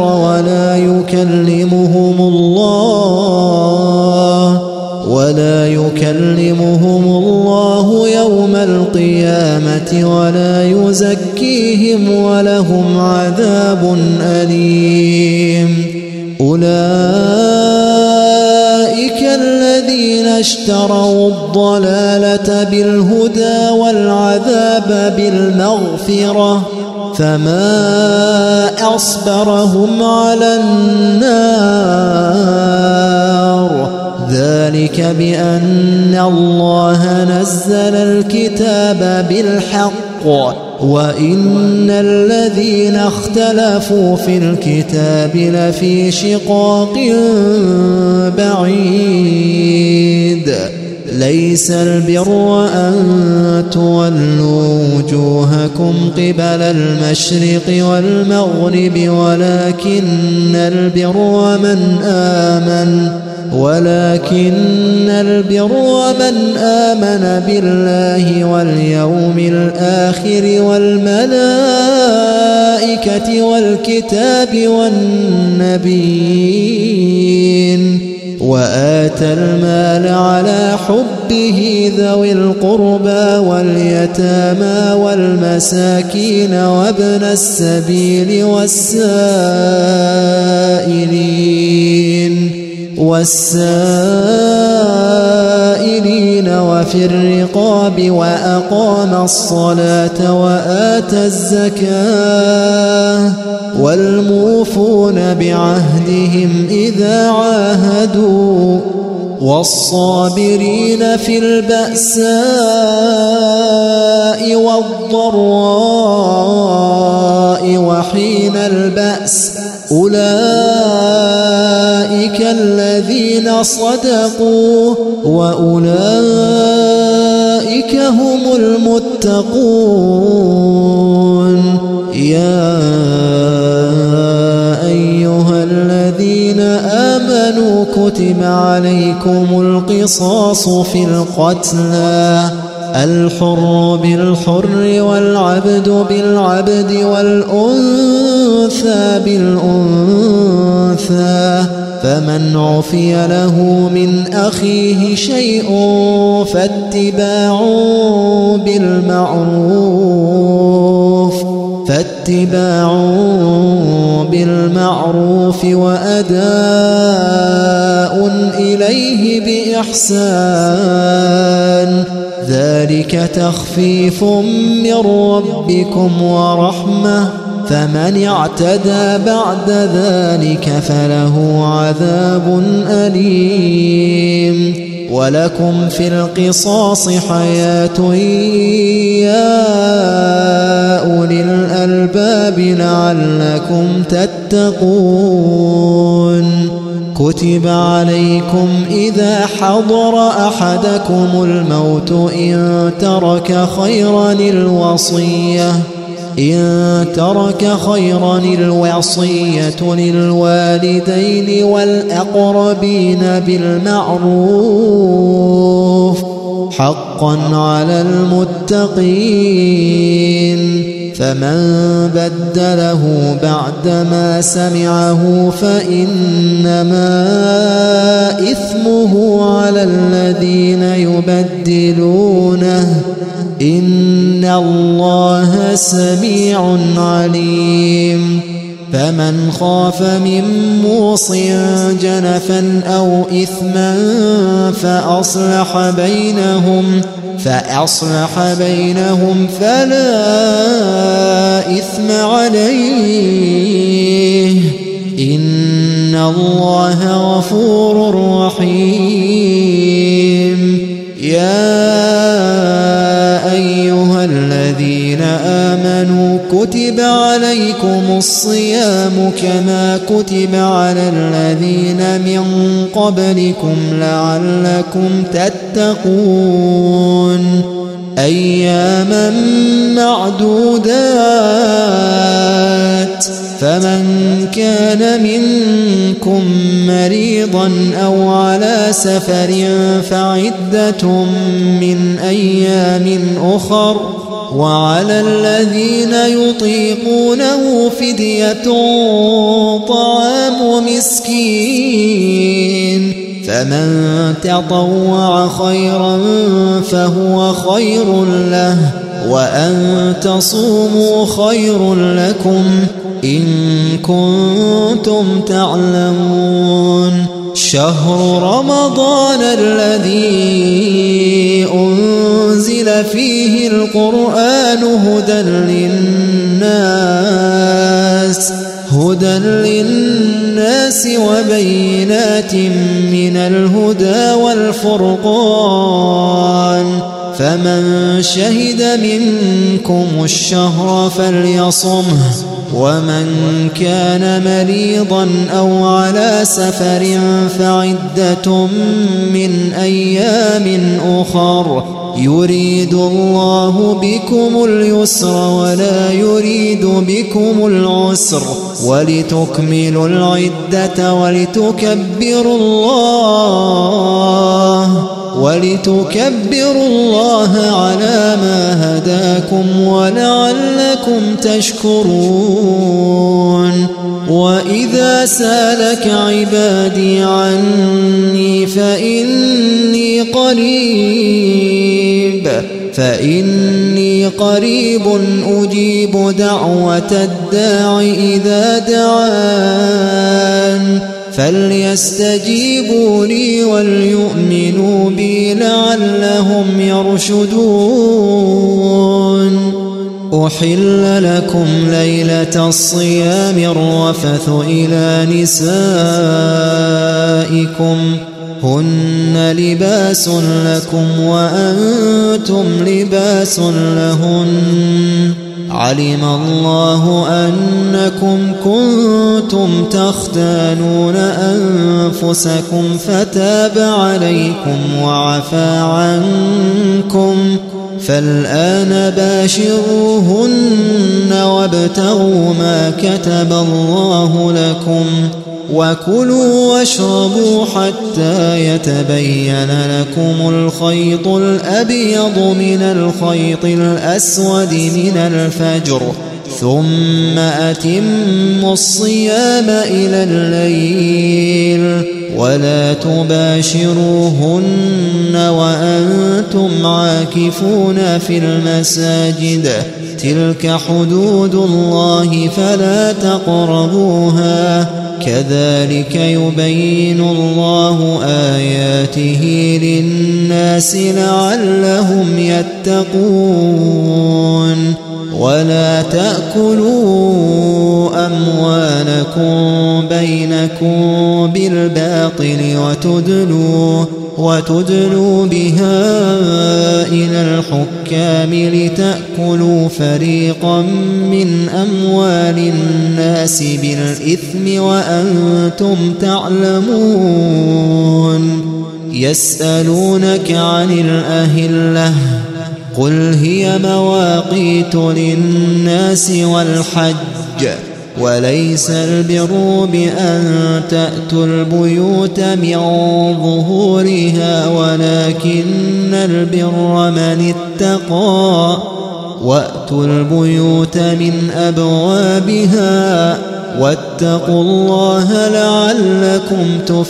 ولا يكلمهم الله يوم القيامة ولا يزكيهم ولهم عذاب أليم أولئك الذين اشتروا الضلالة بالهدى والعذاب بالمغفرة فما أصبرهم على النار ذلك بأن الله نزل الكتاب بالحق وإن الذين اختلفوا في الكتاب لفي شقاق بعيد ليس البر أن تولوا وجوهكم قبل المشرق والمغرب ولكن البر من آمن بالله واليوم الآخر والملائكة والكتاب والنبيين وآتى المال على حبه ذوي القربى واليتامى والمساكين وابن السبيل والسائلين وفي الرقاب وأقام الصلاة وآتى الزكاة والموفون بعهدهم إذا عاهدوا والصابرين في البأساء والضراء وحين البأس أولئك الذين صدقوا وأولئك هم المتقون يا أيها الذين آمنوا كتب عليكم القصاص في القتلى الحر بالحر والعبد بالعبد والأنثى بالأنثى فمن عفي له من أخيه شيء فاتباع بالمعروف وأداء إليه بإحسان ذلك تخفيف من ربكم ورحمة فمن اعتدى بعد ذلك فله عذاب أليم ولكم في القصاص حياة يا أولي الألباب لعلكم تتقون كتب عليكم إذا حضر أحدكم الموت إن ترك خيرا الوصية للوالدين والأقربين بالمعروف حقا على المتقين فمن بدله بعدما سمعه فإنما إثمه على الذين يبدلونه إن الله سميع عليم فمن خاف من موص جنفا أو إثما فأصلح بينهم فلا إثم عليه إن الله غفور رحيم يا كما كتب على الذين من قبلكم لعلكم تتقون أياما معدودات فمن كان منكم مريضا أو على سفر فعدة من أيام أخر وعلى الذين يطيقونه فدية طعام مسكين فمن تطوع خيرا فهو خير له وأن تصوموا خير لكم إن كنتم تعلمون شهر رمضان الذي أنزل فيه القرآن هدى للناس وبينات من الهدى والفرقان فمن شهد منكم الشهر فليصمه ومن كان مريضا أو على سفر فعدة من أيام أخر يريد الله بكم اليسر ولا يريد بكم العسر ولتكملوا العدة ولتكبروا الله على ما هداكم ولعلكم تشكرون وإذا سالك عبادي عني فإني قريب أجيب دعوة الداع إذا دعان فليستجيبوا لي وليؤمنوا بي لعلهم يرشدون أحل لكم ليلة الصيام الرفث إلى نسائكم هن لباس لكم وأنتم لباس لهن علم الله أنكم كنتم تختانون أنفسكم فتاب عليكم وعفى عنكم فالآن باشروهن وابتغوا ما كتب الله لكم وكلوا واشربوا حتى يتبين لكم الخيط الأبيض من الخيط الأسود من الفجر ثم أتموا الصيام إلى الليل ولا تباشروهن وأنتم عاكفون في المساجد تلك حدود الله فلا تقربوها كذلك يبين الله آياته للناس لعلهم يتقون ولا تأكلوا أموالكم بينكم بالباطل وتدلوا بها إلى الحكام لتأكلوا فريقا من أموال الناس بالإثم وأنتم تعلمون يسألونك عن الأهلة قل هي مواقيت للناس والحج وليس البر بأن تأتوا البيوت من ظهورها ولكن البر من اتقى وأتوا البيوت من أبوابها واتقوا الله لعلكم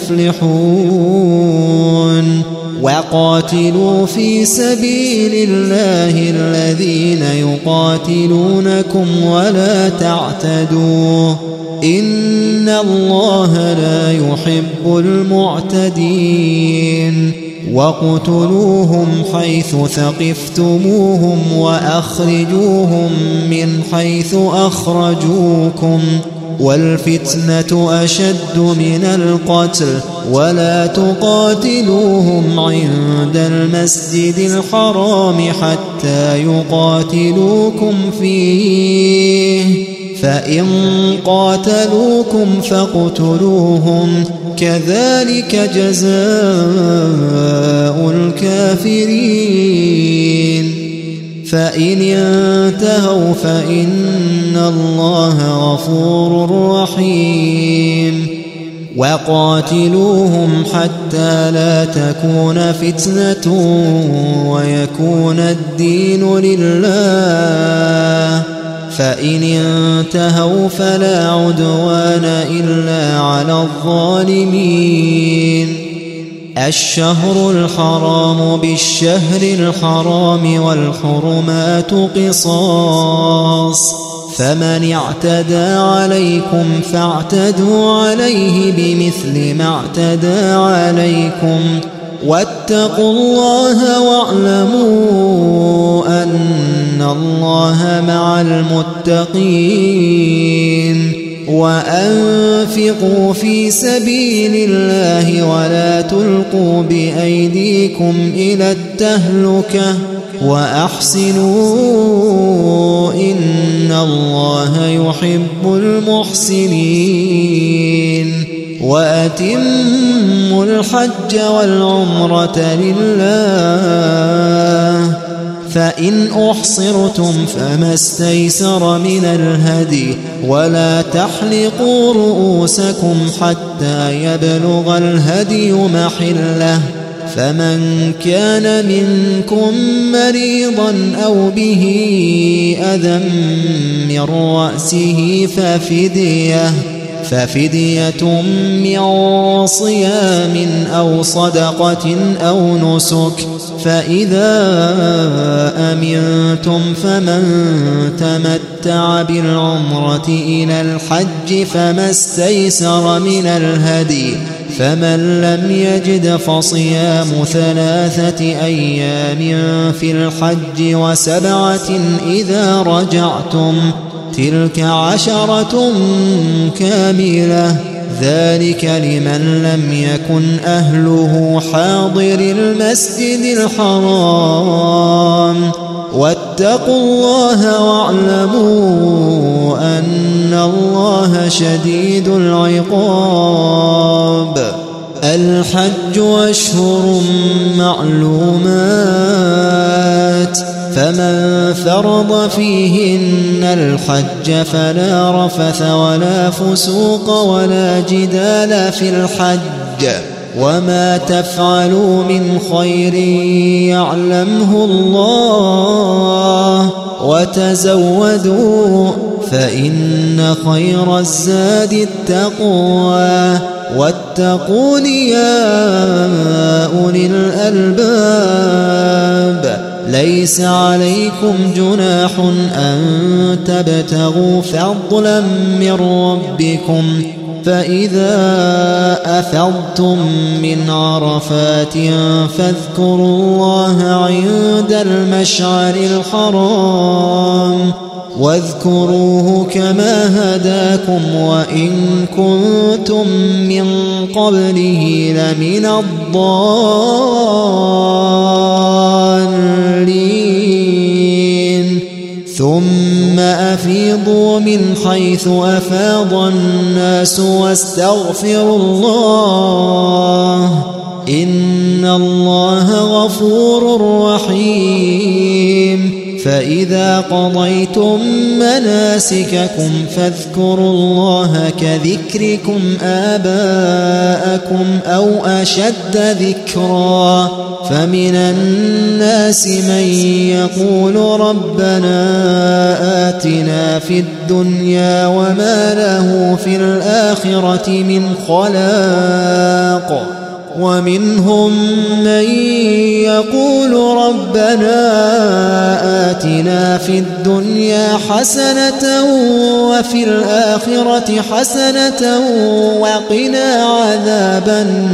تفلحون وقاتلوا في سبيل الله الذين يقاتلونكم ولا تعتدوا إن الله لا يحب المعتدين وقتلوهم حيث ثقفتموهم وأخرجوهم من حيث أخرجوكم والفتنة أشد من القتل ولا تقاتلوهم عند المسجد الحرام حتى يقاتلوكم فيه فإن قاتلوكم فاقتلوهم كذلك جزاء الكافرين فإن انتهوا فإن الله غفور رحيم وقاتلوهم حتى لا تكون فتنة ويكون الدين لله فإن انتهوا فلا عدوان إلا على الظالمين الشهر الحرام بالشهر الحرام والحرمات قصاص فمن اعتدى عليكم فاعتدوا عليه بمثل ما اعتدى عليكم واتقوا الله واعلموا أن الله مع المتقين وأنفقوا في سبيل الله ولا تلقوا بأيديكم إلى التهلكة وأحسنوا إن الله يحب المحسنين وأتموا الحج والعمرة لله فإن أحصرتم فما استيسر من الهدي ولا تحلقوا رؤوسكم حتى يبلغ الهدي محله فمن كان منكم مريضا أو به أذى من رأسه ففدية من صيام أو صدقة أو نسك فإذا أمنتم فمن تمتع بالعمرة إلى الحج فما استيسر من الهدي فمن لم يجد فصيام 3 أيام في الحج و7 إذا رجعتم تلك 10 كاملة ذلك لمن لم يكن أهله حاضر المسجد الحرام واتقوا الله واعلموا أن الله شديد العقاب الحج أشهر معلومات فمن فرض فيهن الحج فلا رفث ولا فسوق ولا جدال في الحج وما تفعلوا من خير يعلمه الله وتزودوا فإن خير الزاد التقوى واتقون يا أولي الألباب ليس عليكم جناح أن تبتغوا فضلا من ربكم فإذا أفضتم من عرفات فاذكروا الله عند المشعر الحرام واذكروه كما هداكم وإن كنتم من قبله لمن الضالين ثم أفيضوا من حيث أفاض الناس واستغفروا الله إن الله غفور رحيم فإذا قضيتم مناسككم فاذكروا الله كذكركم آباءكم أو أشد ذكرا فمن الناس من يقول ربنا آتنا في الدنيا وما له في الآخرة من خلاق ومنهم من يقول ربنا آتنا في الدنيا حسنة وفي الآخرة حسنة وقنا عذاب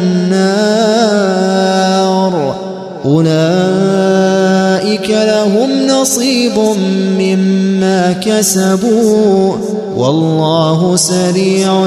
النار أولئك لهم نصيب مما كسبوا والله سريع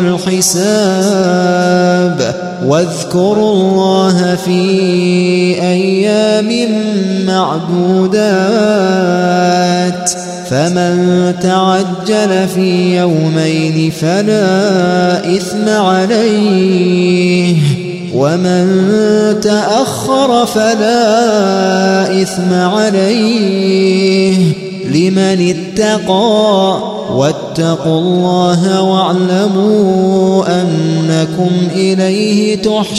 الحساب واذكروا الله في أيام معدودات فمن تعجل في يومين فلا إثم عليه ومن تأخر فلا إثم عليه لمن اتقى واتقوا الله واعلموا أنكم إليه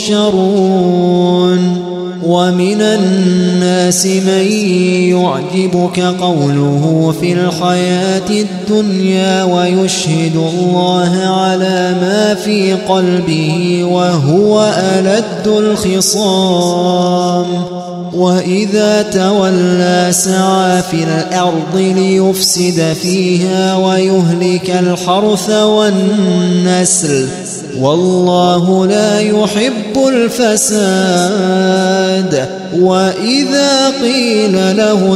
تحشرون ومن الناس من يعجبك قوله في الحياة الدنيا ويشهد الله على ما في قلبه وهو ألد الخصام وإذا تولى سعى في الأرض ليفسد فيها ويهلك الحرث والنسل والله لا يحب الفساد وإذا قيل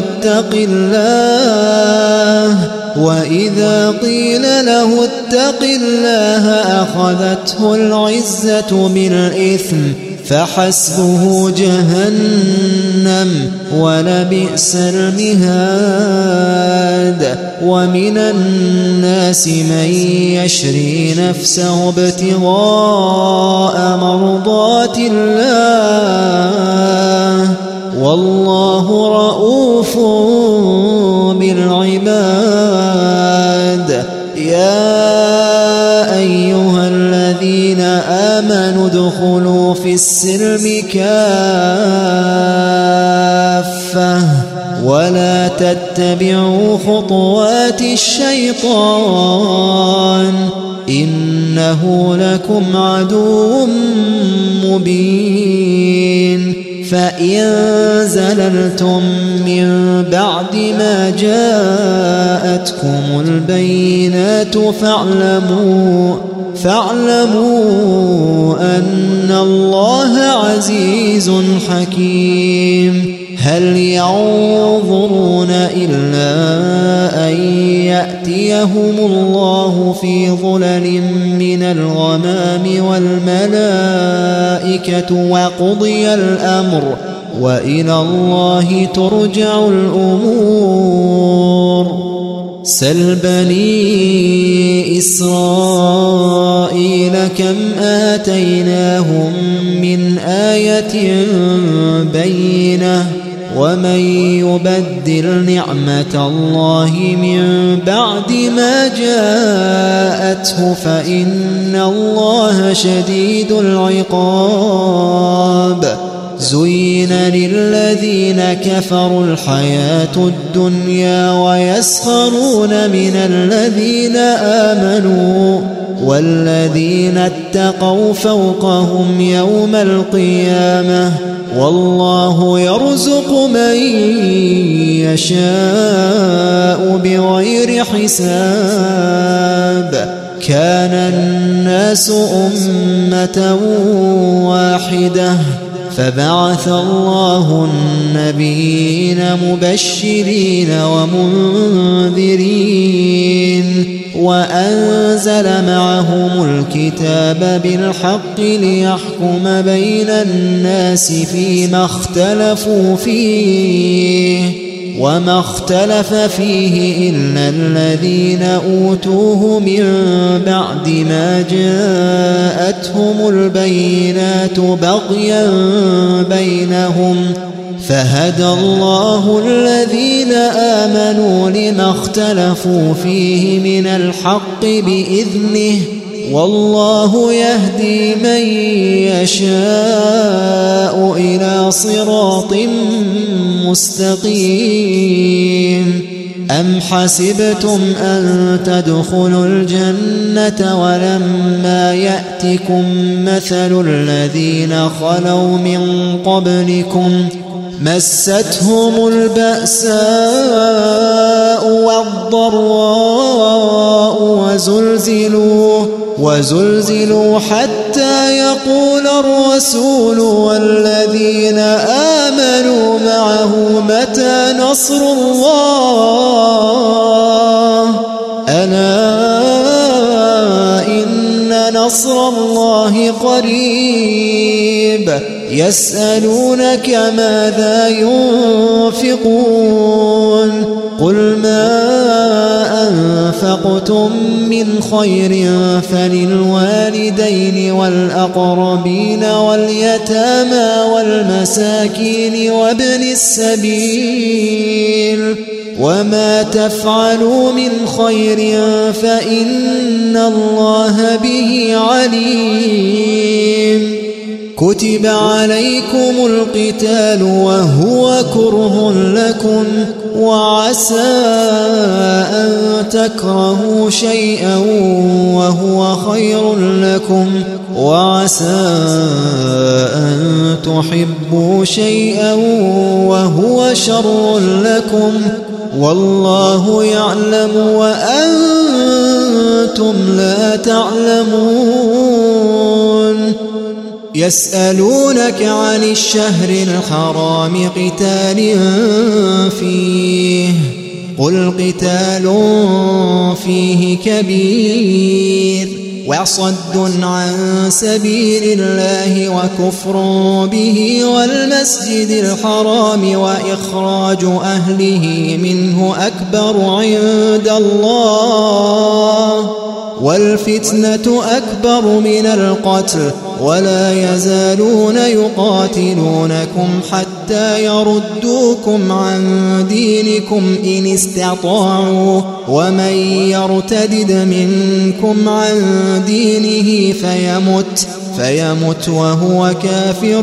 له اتق الله أخذته العزة بالإثم فحسبه جهنم ولبئس المهاد ومن الناس من يشري نفسه ابتغاء مرضات الله والله رؤوف بالعباد يا أيها الذين آمنوا ادخلوا في السلم كافة ولا تتبعوا خطوات الشيطان إنه لكم عدو مبين فإن زللتم من بعد ما جاءتكم البينات فاعلموا أن الله عزيز حكيم هل ينظرون إلا أن يأتيهم الله في ظلل من الغمام والملائكة وقضي الأمر وإلى الله ترجع الأمور سل بني إسرائيل كم آتيناهم من آية بينة ومن يبدل نعمة الله من بعد ما جاءته فإن الله شديد العقاب زين للذين كفروا الحياة الدنيا ويسخرون من الذين آمنوا والذين اتقوا فوقهم يوم القيامة والله يرزق من يشاء بغير حساب كان الناس أمة واحدة فبعث الله النبيين مبشرين ومنذرين وأنزل معهم الكتاب بالحق ليحكم بين الناس فيما اختلفوا فيه وما اختلف فيه إلا الذين أوتوه من بعد ما جاءتهم البينات بغيا بينهم فهدى الله الذين آمنوا لما اختلفوا فيه من الحق بإذنه والله يهدي من يشاء إلى صراط مستقيم أم حسبتم أن تدخلوا الجنة ولما يأتكم مثل الذين خلوا من قبلكم مستهم البأساء والضراء وزلزلوا حتى يقول الرسول والذين آمنوا معه متى نصر الله ألا إن نصر الله قريب يسألونك ماذا ينفقون قل ما أنفقتم من خير فللوالدين والأقربين واليتامى والمساكين وابن السبيل وما تفعلوا من خير فإن الله به عليم كتب عليكم القتال وهو كره لكم وعسى أن تكرهوا شيئا وهو خير لكم وعسى أن تحبوا شيئا وهو شر لكم والله يعلم وأنتم لا تعلمون يسألونك عن الشهر الحرام قتال فيه قل قتال فيه كبير وصد عن سبيل الله وكفر به والمسجد الحرام وإخراج أهله منه أكبر عند الله والفتنة أكبر من القتل ولا يزالون يقاتلونكم حتى يردوكم عن دينكم إن استطاعوا ومن يرتدد منكم عن دينه فيمت وهو كافر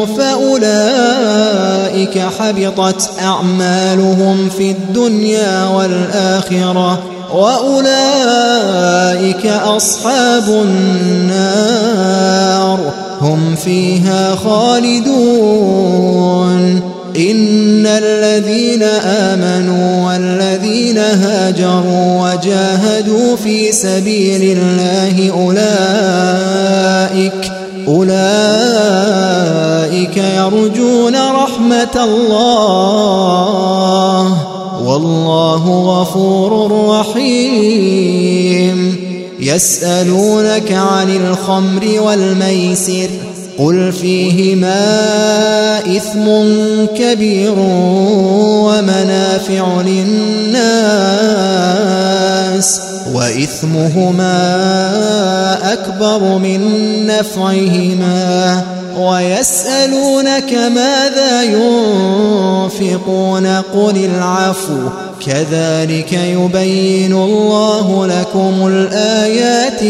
فأولئك حبطت أعمالهم في الدنيا والآخرة وأولئك أصحاب النار هم فيها خالدون إن الذين آمنوا والذين هاجروا وجاهدوا في سبيل الله أولئك يرجون رحمة الله والله غفور رحيم يسألونك عن الخمر والميسر قل فيهما إثم كبير ومنافع للناس وإثمهما أكبر من نفعهما ويسألونك ماذا ينفقون قل العفو كذلك يبين الله لكم الآيات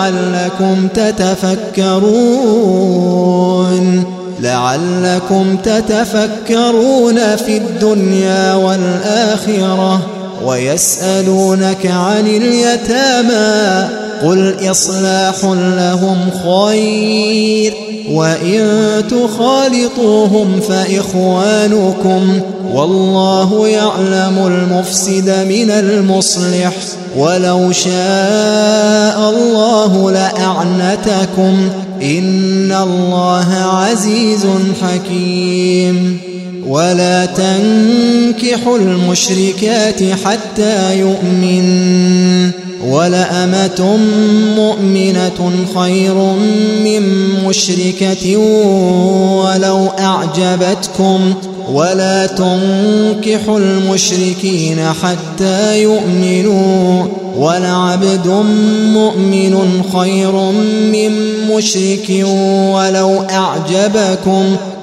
لعلكم تتفكرون في الدنيا والآخرة ويسألونك عن اليتامى قل إصلاح لهم خير وإن تخالطوهم فإخوانكم والله يعلم المفسد من المصلح ولو شاء الله لأعنتكم إن الله عزيز حكيم ولا تنكحوا المشركات حتى يؤمن ولأمة مؤمنة خير من مشركة ولو أعجبتكم ولا تنكحوا المشركين حتى يؤمنوا ولعبد مؤمن خير من مشرك ولو أعجبكم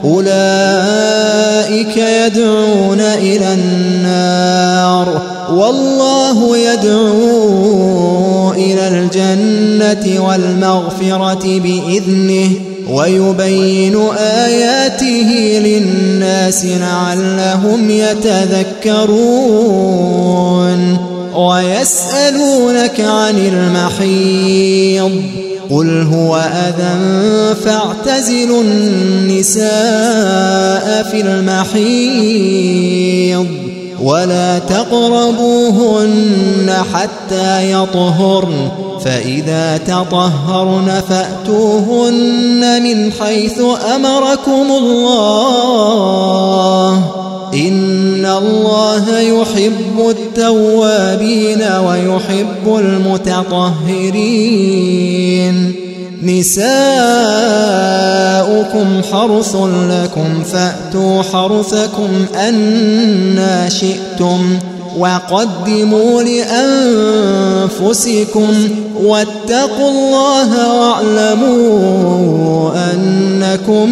أولئك يدعون إلى النار والله يدعو إلى الجنة والمغفرة بإذنه ويبين آياته للناس لعلهم يتذكرون ويسألونك عن المحيض قل هو أذى فاعتزلوا النساء في المحيض ولا تقربوهن حتى يطهرن فإذا تطهرن فأتوهن من حيث أمركم الله إن الله يحب التوابين ويحب المتطهرين نساؤكم حرث لكم فأتوا حرثكم أنى شئتم وقدموا لأنفسكم واتقوا الله واعلموا أنكم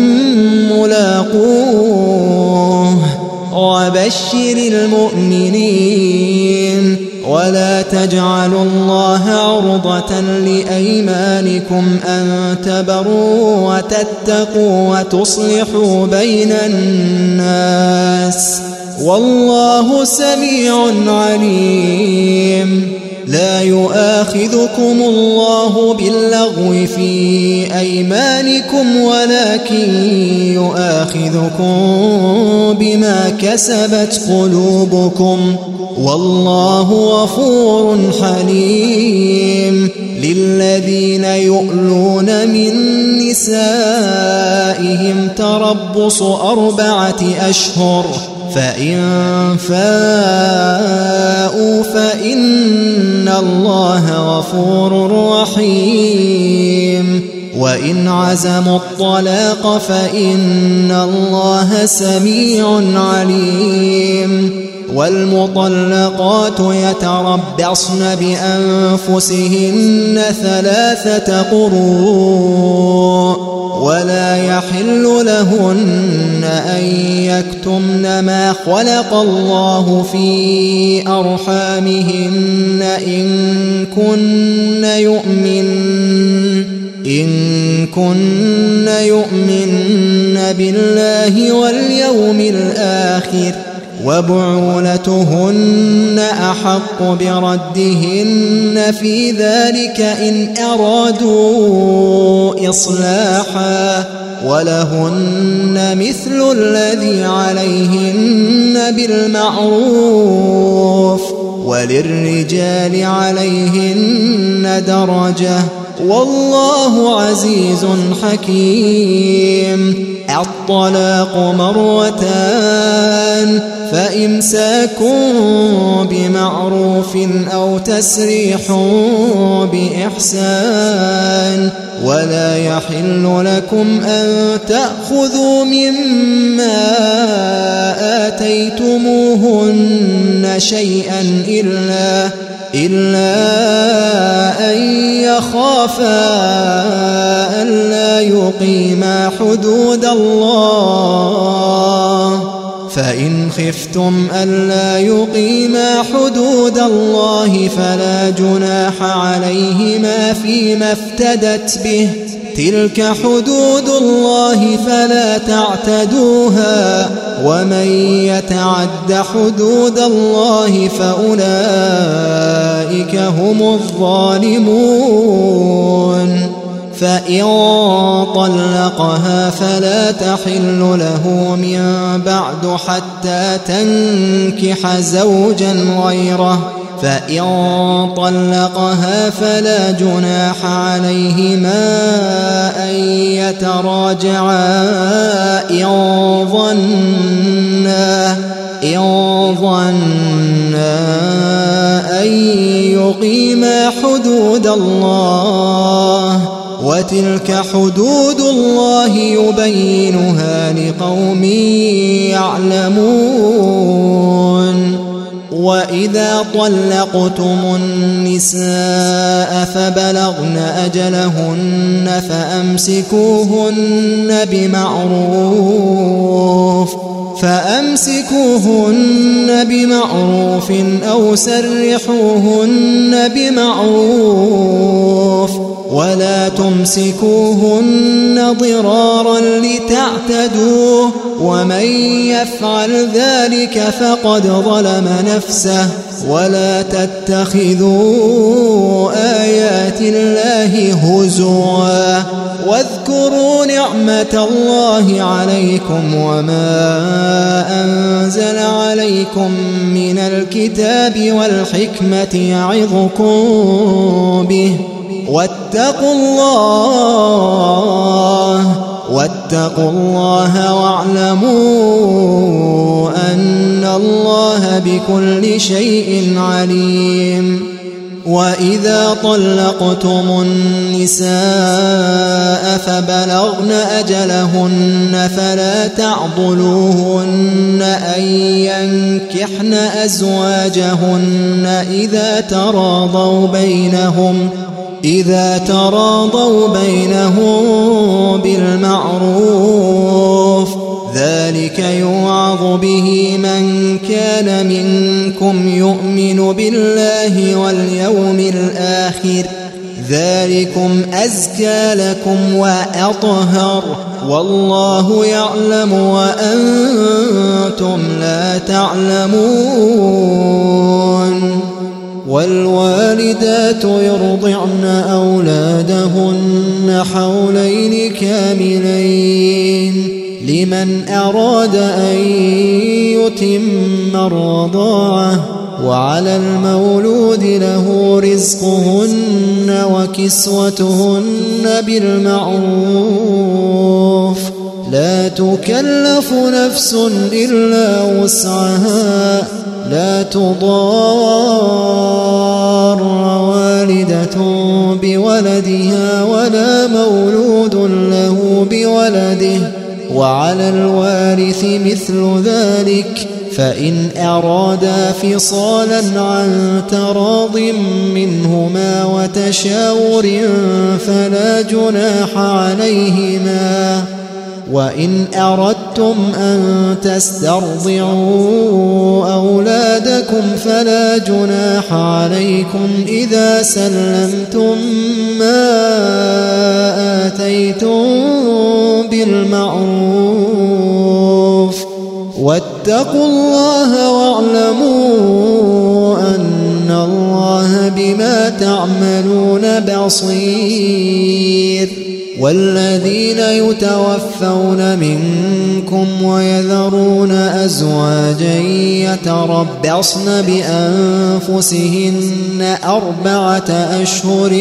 ملاقوه وبشر المؤمنين ولا تجعلوا الله عرضة لأيمانكم أن تبروا وتتقوا وتصلحوا بين الناس والله سميع عليم. لا يؤاخذكم الله باللغو في أيمانكم ولكن يؤاخذكم بما كسبت قلوبكم والله غفور حليم. للذين يؤلون من نسائهم تربص 4 أشهر فإن فاءوا فإن الله غفور رحيم وإن عزموا الطلاق فإن الله سميع عليم. والمطلقات يتربصن بأنفسهن 3 قروء ولا يحل لهن أن يكتمن ما خلق الله في أرحامهن إن كن يؤمن بالله واليوم الآخر وبعولتهن أحق بردهن في ذلك إن أرادوا إصلاحا ولهن مثل الذي عليهن بالمعروف وللرجال عليهن درجة والله عزيز حكيم. الطلاق 2 فإمساك بمعروف أو تسريح بإحسان ولا يحل لكم أن تأخذوا مما آتيتموهن شيئا إلا أن يخافا ألا يقيما حدود الله فإن خفتم ألا يقيما حدود الله فلا جناح عليهما فيما افتدت به تلك حدود الله فلا تعتدوها ومن يتعد حدود الله فأولئك هم الظالمون. فإن طلقها فلا تحل له من بعد حتى تنكح زوجا غيره فإن طلقها فلا جناح عليهما أن يتراجعا إن ظنا أن يقيما حدود الله وتلك حدود الله يبينها لقوم يعلمون. وإذا طلقتم النساء فبلغن أجلهن فأمسكوهن بمعروف أو سرحوهن بمعروف ولا تمسكوهن ضرارا لتعتدوا ومن يفعل ذلك فقد ظلم نفسه ولا تتخذوا آيات الله هزوا واذكروا نعمة الله عليكم وما أنزل عليكم من الكتاب والحكمة يعظكم به واتقوا الله واعلموا أن الله بكل شيء عليم. وإذا طلقتم النساء فبلغن أجلهن فلا تعضلوهن أن ينكحن أزواجهن إذا تراضوا بينهم بالمعروف، ذلك يوعظ به من كان منكم يؤمن بالله واليوم الآخر، ذلكم أزكى لكم وأطهر، والله يعلم وأنتم لا تعلمون. والوالدات يرضعن أولادهن حولين كاملين لمن أراد أن يتم الرضاعة، وعلى المولود له رزقهن وكسوتهن بالمعروف، لا تكلف نفس إلا وسعها، لا تضار والدة بولدها ولا مولود له بولده، وعلى الوارث مثل ذلك، فإن أرادا فصالا عن تراض منهما وتشاور فلا جناح عليهما. وإن أردتم أن تسترضعوا أولادكم فلا جناح عليكم إذا سلمتم ما آتيتم بالمعروف، واتقوا الله واعلموا أن الله بما تعملون بصير. والذين يتوفون منكم ويذرون أزواجا يتربصن بأنفسهن 4 أشهر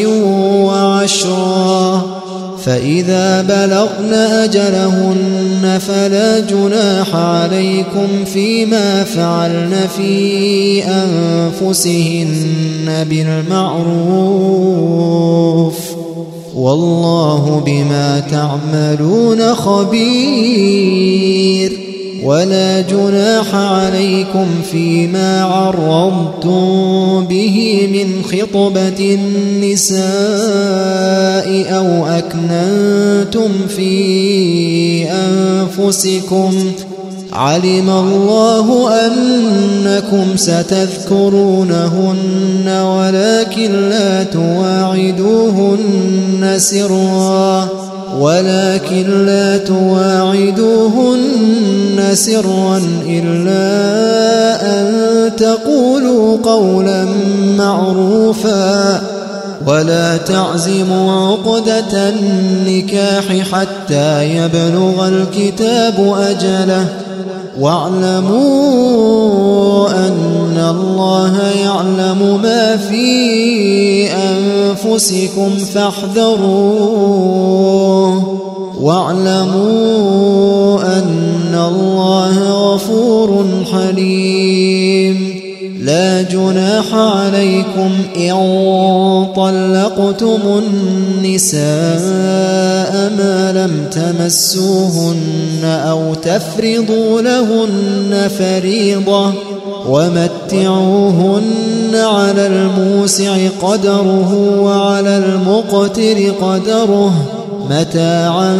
و10، فإذا بلغن أجلهن فلا جناح عليكم فيما فعلن في أنفسهن بالمعروف، والله بما تعملون خبير. ولا جناح عليكم فيما عرضتم به من خطبة النساء أو أكننتم في أنفسكم، علم الله أنكم ستذكرونهن ولكن لا تواعدوهن سرا إلا أن تقولوا قولا معروفا، ولا تعزموا عقدة النكاح حتى يبلغ الكتاب أجله، واعلموا أن الله يعلم ما في أنفسكم فاحذروه، واعلموا أن الله غفور حليم. لا جناح عليكم إن طلقتم النساء ما لم تمسوهن أو تفرضوا لهن فريضة، ومتعوهن على الموسع قدره وعلى المقتر قدره متاعا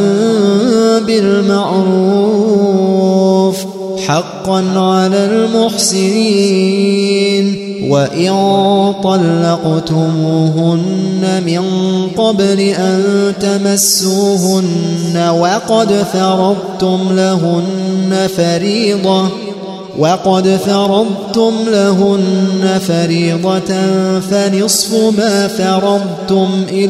بالمعروف، حقا على المحسنين. وإن طلقتموهن من قبل أن تمسوهن وقد فرضتم لهن فريضة فنصف ما فرضتم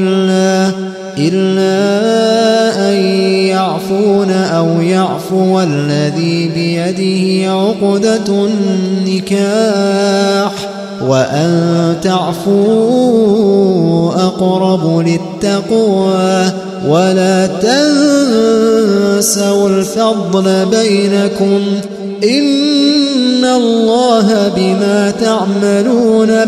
إلا أن يعفون أو يعفو الذي بيده عقدة النكاح، وأن تعفوا أقرب للتقوى، ولا تنسوا الفضل بينكم، إن إن الله بما تعملون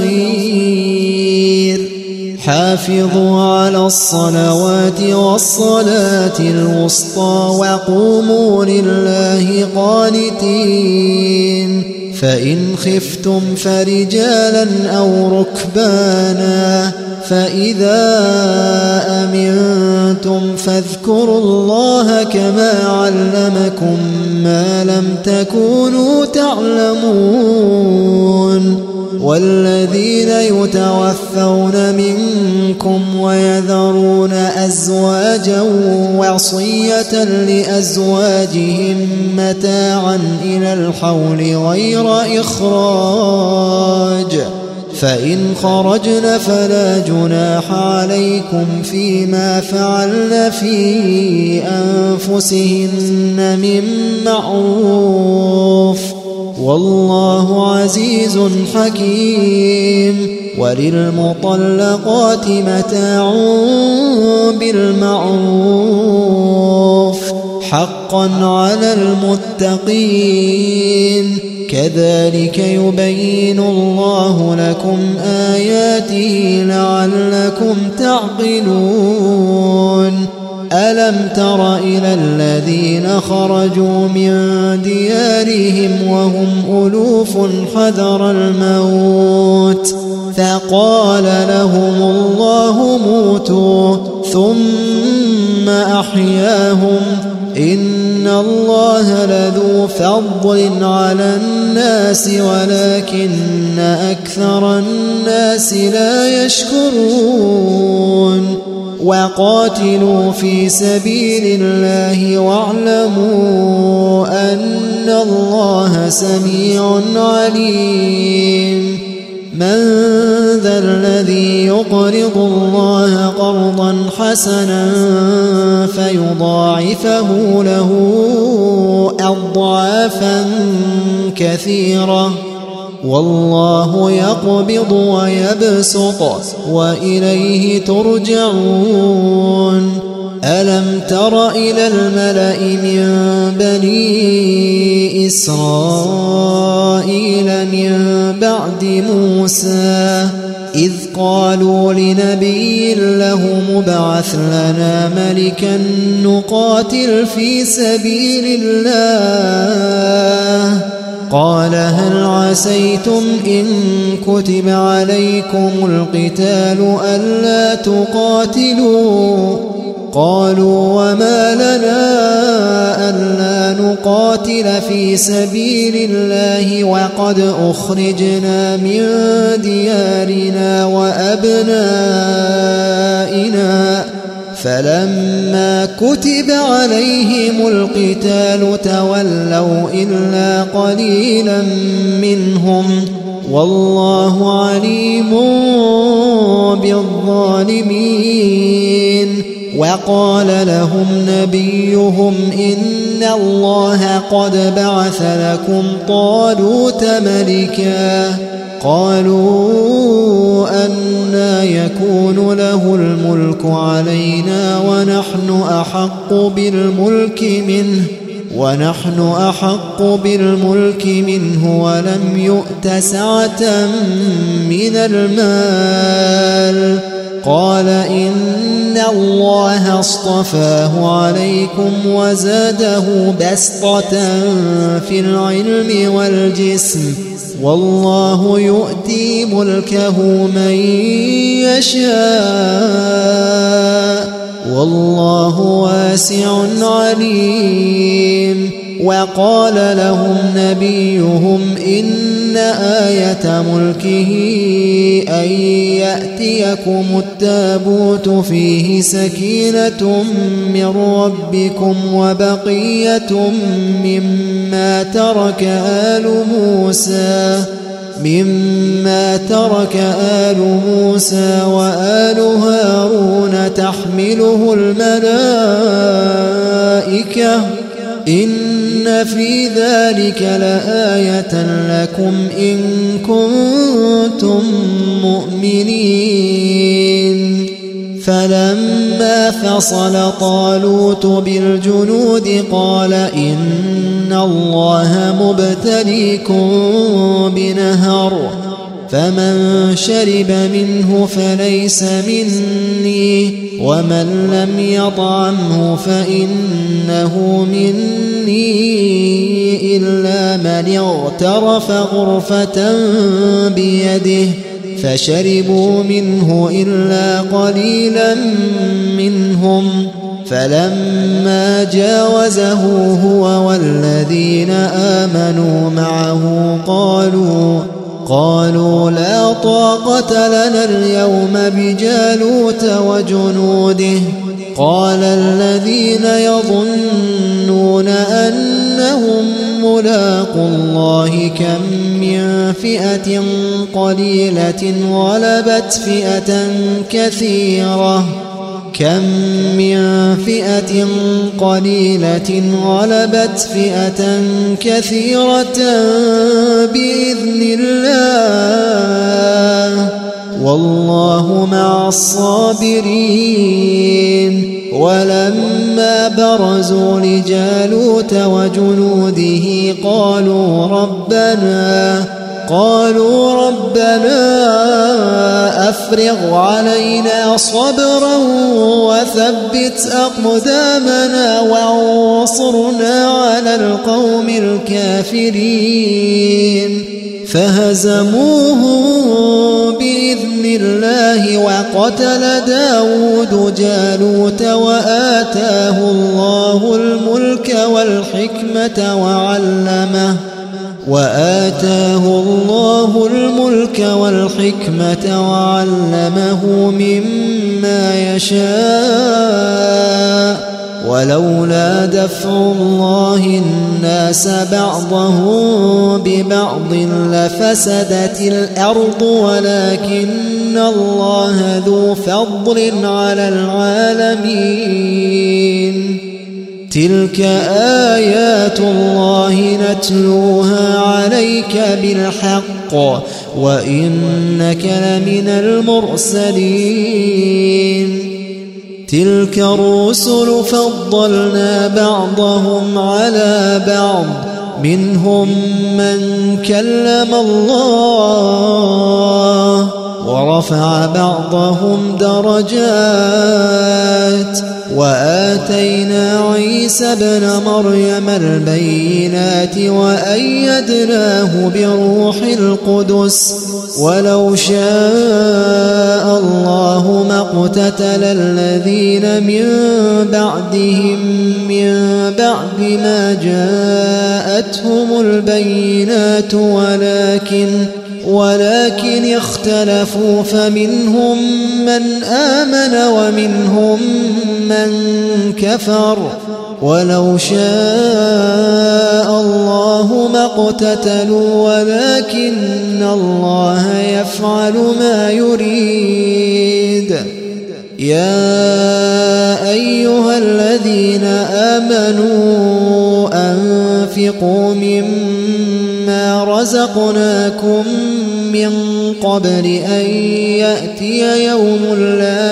بصير حافظوا على الصلوات والصلاة الوسطى وقوموا لله قانتين فإن خفتم فرجالا أو ركبانا فإذا أمنتم فاذكروا الله كما علمكم ما لم تكونوا تعلمون والذين يتوفون منكم ويذرون أزواجا وصية لأزواجهم متاعا إلى الحول غير إخراج فإن خرجن فلا جناح عليكم فيما فعلن في أنفسهن من معروف والله عزيز حكيم وللمطلقات متاع بالمعروف حقا على المتقين كذلك يبين الله لكم آياته لعلكم تعقلون ألم تر إلى الذين خرجوا من ديارهم وهم ألوف حذر الموت فقال لهم الله موتوا ثم أحياهم إن الله لذو فضل على الناس ولكن أكثر الناس لا يشكرون وقاتلوا في سبيل الله واعلموا أن الله سميع عليم من ذا الذي يقرض الله قرضا حسنا فيضاعفه له أضعافا كثيرة والله يقبض ويبسط وإليه ترجعون ألم تر إلى الملأ من بني إسرائيل من بعد موسى إذ قالوا لنبي له مبعث لنا ملكا نقاتل في سبيل الله قال هل عسيتم إن كتب عليكم القتال ألا تقاتلوا قالوا وما لنا ألا نقاتل في سبيل الله وقد أخرجنا من ديارنا وأبنائنا فلما كتب عليهم القتال تولوا إلا قليلا منهم والله عليم بالظالمين وقال لهم نبيهم إن الله قد بعث لكم طالوت ملكا قالوا أنى يكون له الملك علينا ونحن أحق بالملك منه ولم يؤت سعة من المال قال إن الله اصطفاه عليكم وزاده بسطة في العلم والجسم والله يؤتي ملكه من يشاء والله واسع عليم وقال لهم نبيهم إن آية ملكه أن يأتيكم التابوت فيه سكينة من ربكم وبقية مما ترك آل موسى وآل هارون تحمله الملائكة إن في ذلك لآية لكم إن كنتم مؤمنين فلما فلما فصل طالوت بالجنود قال إن الله مبتليكم بنهر فمن شرب منه فليس مني ومن لم يطعمه فإنه مني إلا من اغترف غرفة بيده فشربوا منه إلا قليلا منهم فلما جاوزه هو والذين آمنوا معه قالوا لا طاقة لنا اليوم بجالوت وجنوده قال الذين يظنون أنهم ملاقوا الله كم من فئة قليلة غلبت فئة كثيرة بإذن الله والله مع الصابرين ولما برزوا لجالوت وجنوده قالوا ربنا أفرغ علينا صبرا وثبت أقدامنا وانصرنا على القوم الكافرين فهزموهم بإذن الله وقتل داود جالوت وآتاه الله الملك والحكمة وعلمه مما يشاء ولولا دفع الله الناس بعضهم ببعض لفسدت الأرض ولكن الله ذو فضل على العالمين تلك آيات الله نتلوها عليك بالحق وإنك لمن المرسلين تلك الرسل فضلنا بعضهم على بعض منهم من كلم الله ورفع بعضهم درجات وآتينا عيسى ابن مريم البينات وأيدناه بروح القدس ولو شاء الله ما اقتتل الذين من بعدهم من بعد ما جاءتهم البينات ولكن اختلفوا فمنهم من آمن ومنهم من كفر ولو شاء الله ما اقتتلوا ولكن الله يفعل ما يريد يا أيها الذين آمنوا أنفقوا مما رزقناكم من قبل أن يأتي يوم لا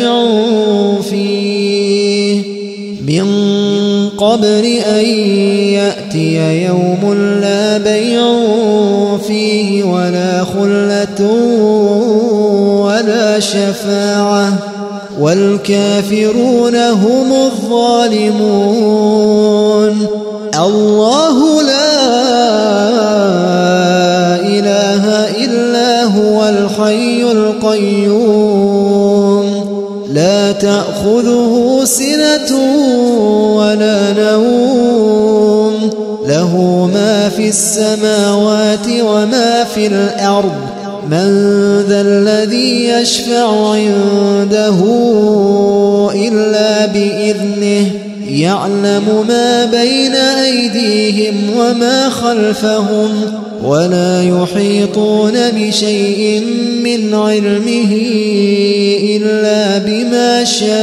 بيع فيه ولا خلة ولا شفاعة والكافرون هم الظالمون الله لا إله إلا هو الحي القيوم لا تأخذه سنة ولا نوم له ما في السماوات وما في الأرض من ذا الذي يشفع عنده إلا بإذنه يعلم ما بين أيديهم وما خلفهم ولا يحيطون بشيء من علمه إلا بما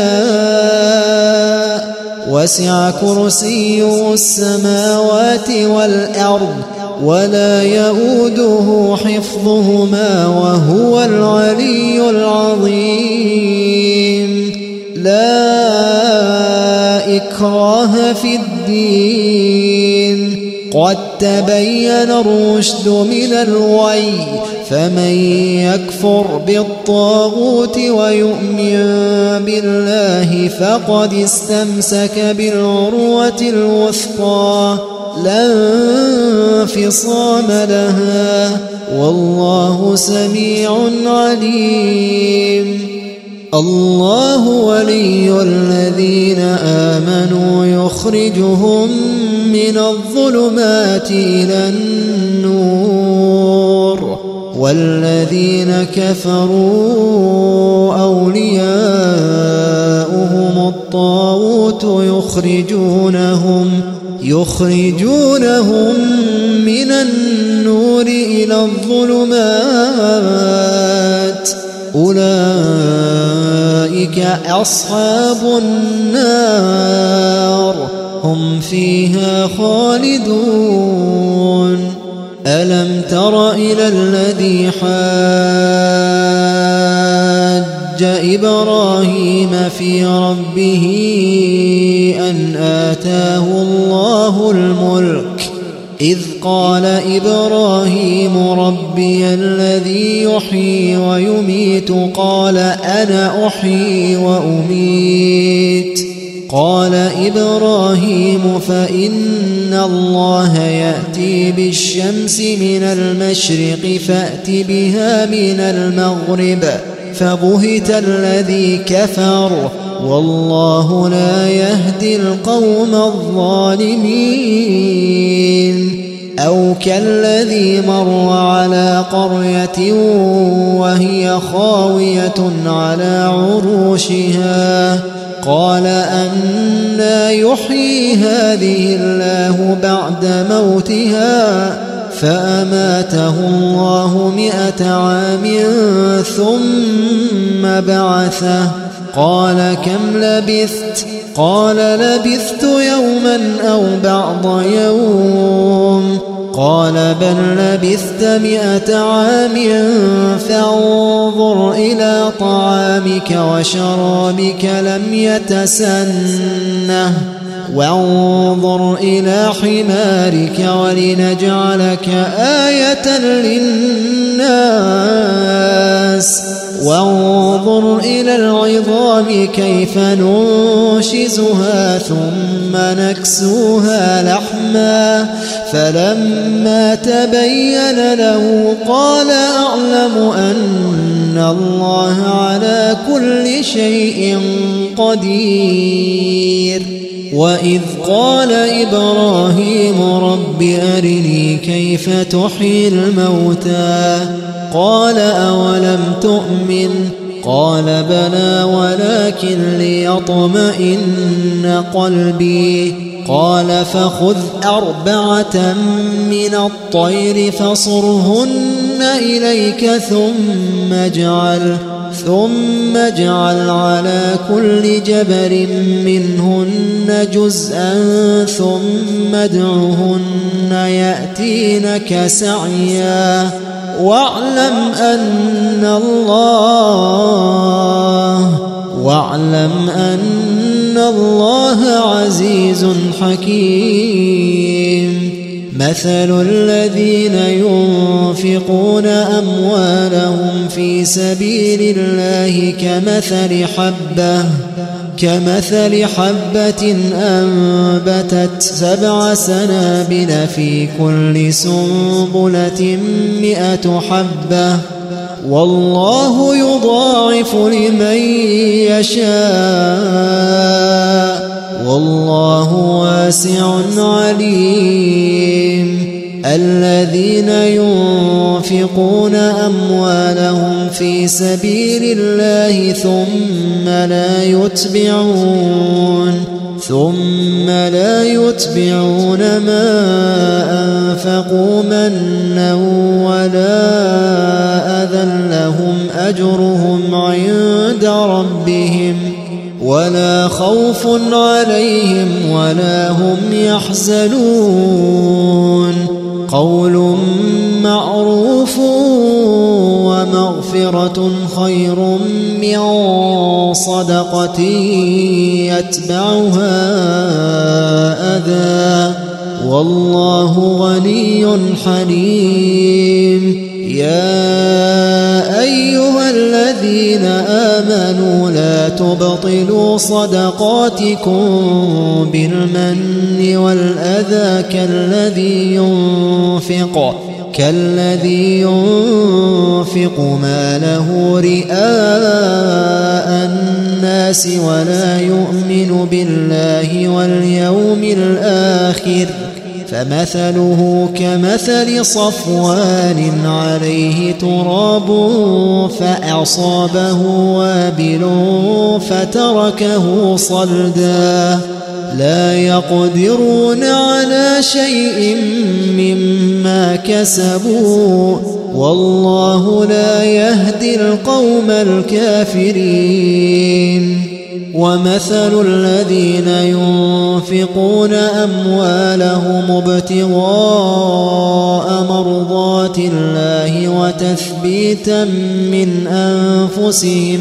شاء وسع كرسيه السماوات والأرض ولا يؤوده حفظهما وهو العلي العظيم لا إكراه في الدين قد تبين الرشد من الغي فمن يكفر بالطاغوت ويؤمن بالله فقد استمسك بالعروة الوثقى لا انفصام لها والله سميع عليم. الله ولي الذين آمنوا يخرجهم من الظلمات إلى النور والذين كفروا أولياؤهم الطاغوت يخرجونهم من النور إلى الظلمات أولئك أصحاب النار هم فيها خالدون. ألم تر إلى الذي حاج إبراهيم في ربه أن آتاه الله الملك إذ قال إبراهيم ربي الذي يحيي ويميت قال أنا أحيي وأميت قال إبراهيم فإن الله يأتي بالشمس من المشرق فأت بها من المغرب فبهت الذي كفر والله لا يهدي القوم الظالمين. أو كالذي مر على قرية وهي خاوية على عروشها قال أنى يحيي هذه الله بعد موتها فأماته الله 100 عام ثم بعثه قال كم لبثت قال لبثت يوما أو بعض يوم قال بل لبثت 100 عام فانظر إلى طعامك وشرابك لم يتسنه وانظر إلى حمارك ولنجعلك آية للناس وانظر إلى العظام كيف ننشزها ثم نكسوها لحما فلما تبين له قال أعلم أن الله على كل شيء قدير. وإذ قال إبراهيم رب أرني كيف تحيي الموتى قال أولم تؤمن قال بلى ولكن ليطمئن قلبي قال فخذ 4 من الطير فصرهن إليك ثم اجعل على كل جبل منهن جزءا ثم ادعهن يأتينك سعيا واعلم أن الله عزيز حكيم. مثل الذين ينفقون أموالهم في سبيل الله كمثل حبة أنبتت 7 سنابل في كل سنبلة 100 حبة والله يضاعف لمن يشاء والله واسع عليم. الذين ينفقون أموالهم في سبيل الله ثم لا يتبعون ما أنفقوا منا ولا أذى لهم أجرهم عند ربهم ولا خوف عليهم ولا هم يحزنون. قول معروف ومغفرة خير من صدقة يتبعها أذى والله غني حليم. يا أيها الذين آمنوا لا تبطلوا صدقاتكم بالمن والأذى كالذي ينفق ماله رئاء الناس ولا يؤمن بالله واليوم الآخر فمثله كمثل صفوان عليه تراب فأصابه وابل فتركه صلدا لا يقدرون على شيء مما كسبوا والله لا يهدي القوم الكافرين. ومثل الذين ينفقون أموالهم ابتغاء مرضات الله وتثبيتا من أنفسهم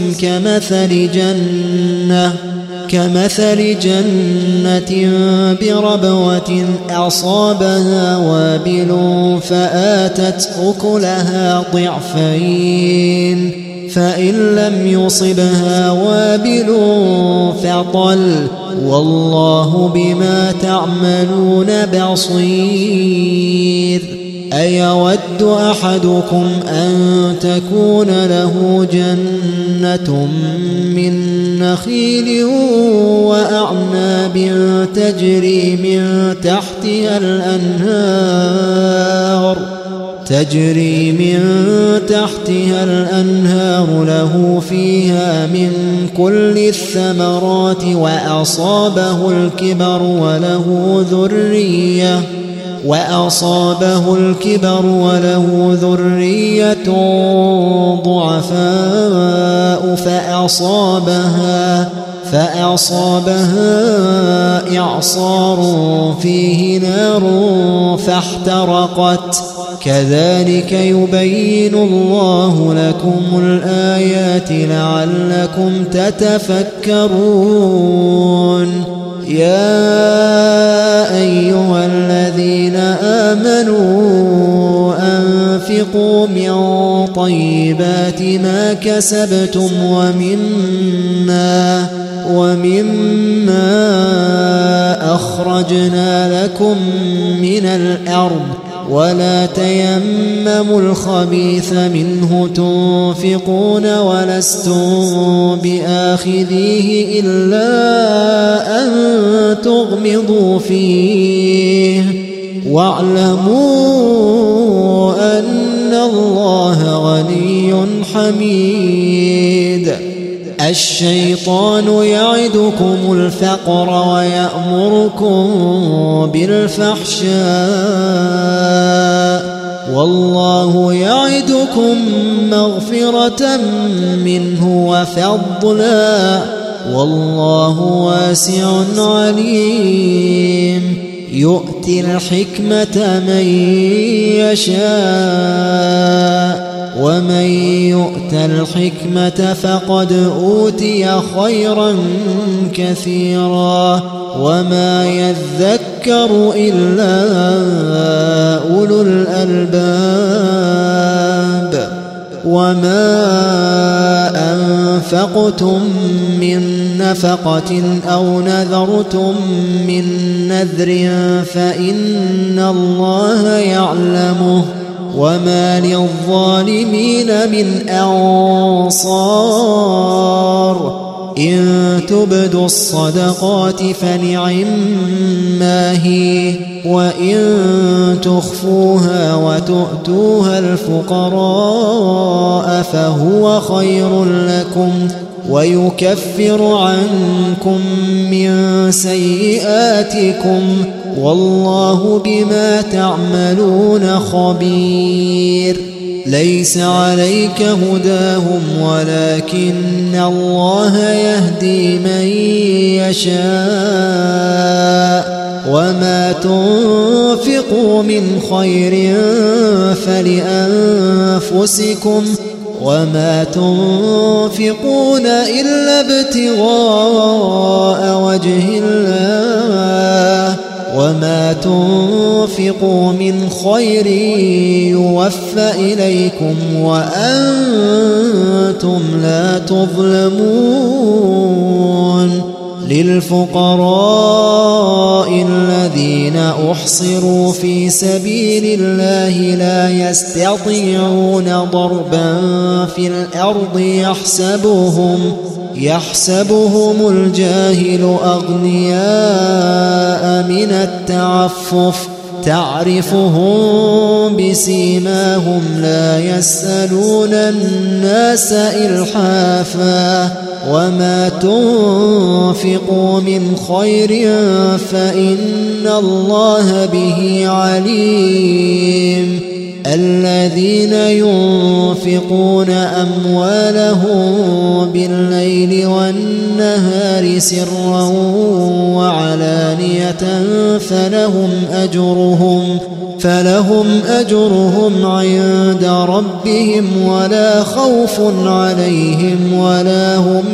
كمثل جنة بربوة أصابها وابل فآتت أكلها ضعفين فإن لم يصبها وابل فطل والله بما تعملون بصير. أيود أحدكم أن تكون له جنة من نخيل وأعناب تجري من تحتها الأنهار له فيها من كل الثمرات وأصابه الكبر وله ذرية ضعفاء فأصابها إعصار فيه نار فاحترقت كذلك يبين الله لكم الآيات لعلكم تتفكرون. يا أيها الذين آمنوا أنفقوا من طيبات ما كسبتم ومما أخرجنا لكم من الأرض ولا تيمموا الخبيث منه تنفقون ولستم بآخذيه إلا أن تغمضوا فيه واعلموا أن الله غني حميد. الشيطان يعدكم الفقر ويأمركم بالفحشاء والله يعدكم مغفرة منه وفضلا والله واسع عليم. يؤتي الحكمة من يشاء ومن يؤت الحكمة فقد أوتي خيرا كثيرا وما يذكر إلا أولو الألباب. وما أنفقتم من نفقة أو نذرتم من نذر فإن الله يعلمه وما للظالمين من أنصار. إن تبدوا الصدقات فنعما هي وإن تخفوها وتؤتوها الفقراء فهو خير لكم ويكفر عنكم من سيئاتكم والله بما تعملون خبير. ليس عليك هداهم ولكن الله يهدي من يشاء وما تنفقوا من خير فلأنفسكم وما تنفقون إلا ابتغاء وجه الله وما تنفقوا من خير يوفى إليكم وأنتم لا تظلمون للفقراء الذين أحصروا في سبيل الله لا يستطيعون ضربا في الأرض يحسبهم الجاهل أغنياء من التعفف تعرفهم بسيماهم لا يسألون الناس إلحافا وما تنفقوا من خير فإن الله به عليم الذين ينفقون أموالهم بالليل والنهار سرا وعلانية فلهم أجرهم عند ربهم ولا خوف عليهم ولا هم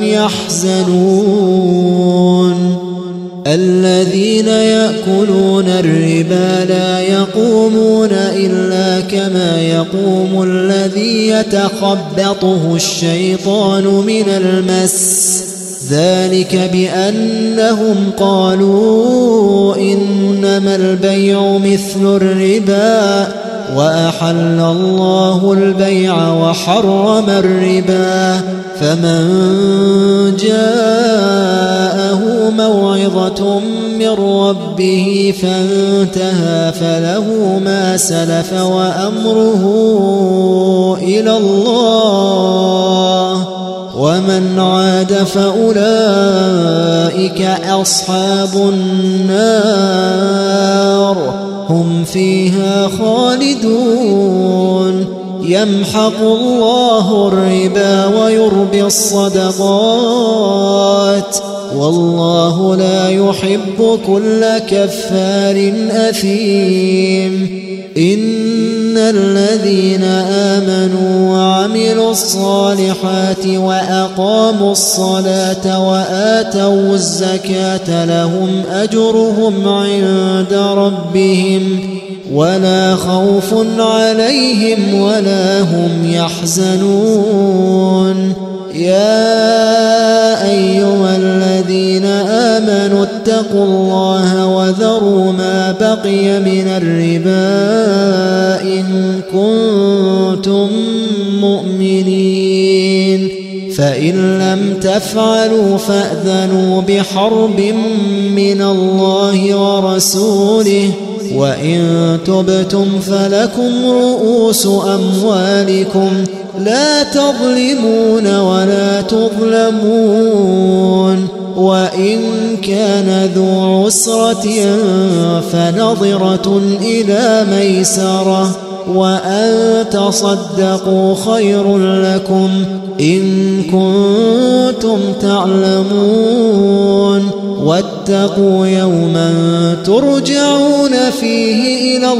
يحزنون الذين يأكلون الربا لا يقومون إلا كما يقوم الذي يتخبطه الشيطان من المس ذلك بأنهم قالوا إنما البيع مثل الربا وأحل الله البيع وحرم الربا فمن جاءه موعظة من ربه فانتهى فله ما سلف وأمره إلى الله ومن عاد فأولئك أصحاب النار هم فيها خالدون يمحق الله الربا ويربي الصدقات والله لا يحب كل كفار أثيم إن الذين آمنوا وعملوا الصالحات وأقاموا الصلاة وآتوا الزكاة لهم أجرهم عند ربهم ولا خوف عليهم ولا هم يحزنون يا أيها الذين آمنوا اتقوا الله وذروا ما بقي من الربا إن كنتم مؤمنين فإن لم تفعلوا فأذنوا بحرب من الله ورسوله وإن تبتم فلكم رؤوس أموالكم لا تظلمون ولا تظلمون وإن كان ذو عسرة فنظرة إلى ميسرة وأن تصدقوا خير لكم إن كنتم تعلمون واتقوا يوما ترجعون فيه إلى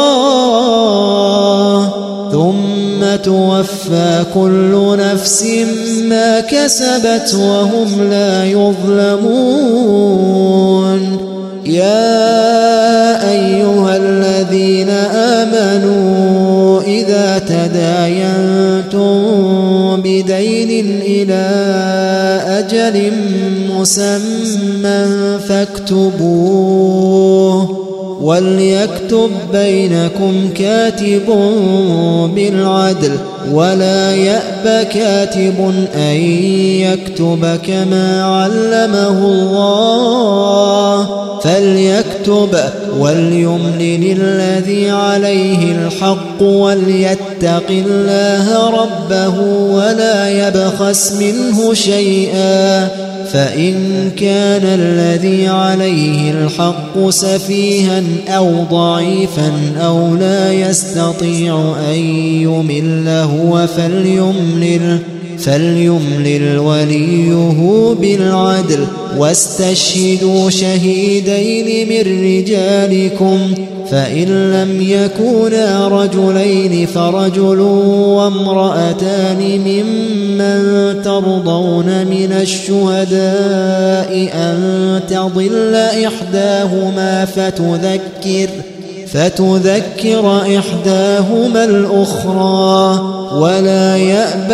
الله ثم توفى كل نفس ما كسبت وهم لا يظلمون يا أيها الذين آمنوا إذا تداينتم بدين إلى أجل مسمى فاكتبوه وليكتب بينكم كاتب بالعدل ولا يأب كاتب أن يكتب كما علمه الله فليكتب وليملل الذي عليه الحق وليتق الله ربه ولا يبخس منه شيئا فإن كان الذي عليه الحق سفيها أو ضعيفا أو لا يستطيع أن يمل هو فليملل وليه بالعدل واستشهدوا شهيدين من رجالكم فإن لم يكونا رجلين فرجل وامرأتان ممن ترضون من الشهداء أن تضل إحداهما فتذكر إحداهما الأخرى ولا يأبى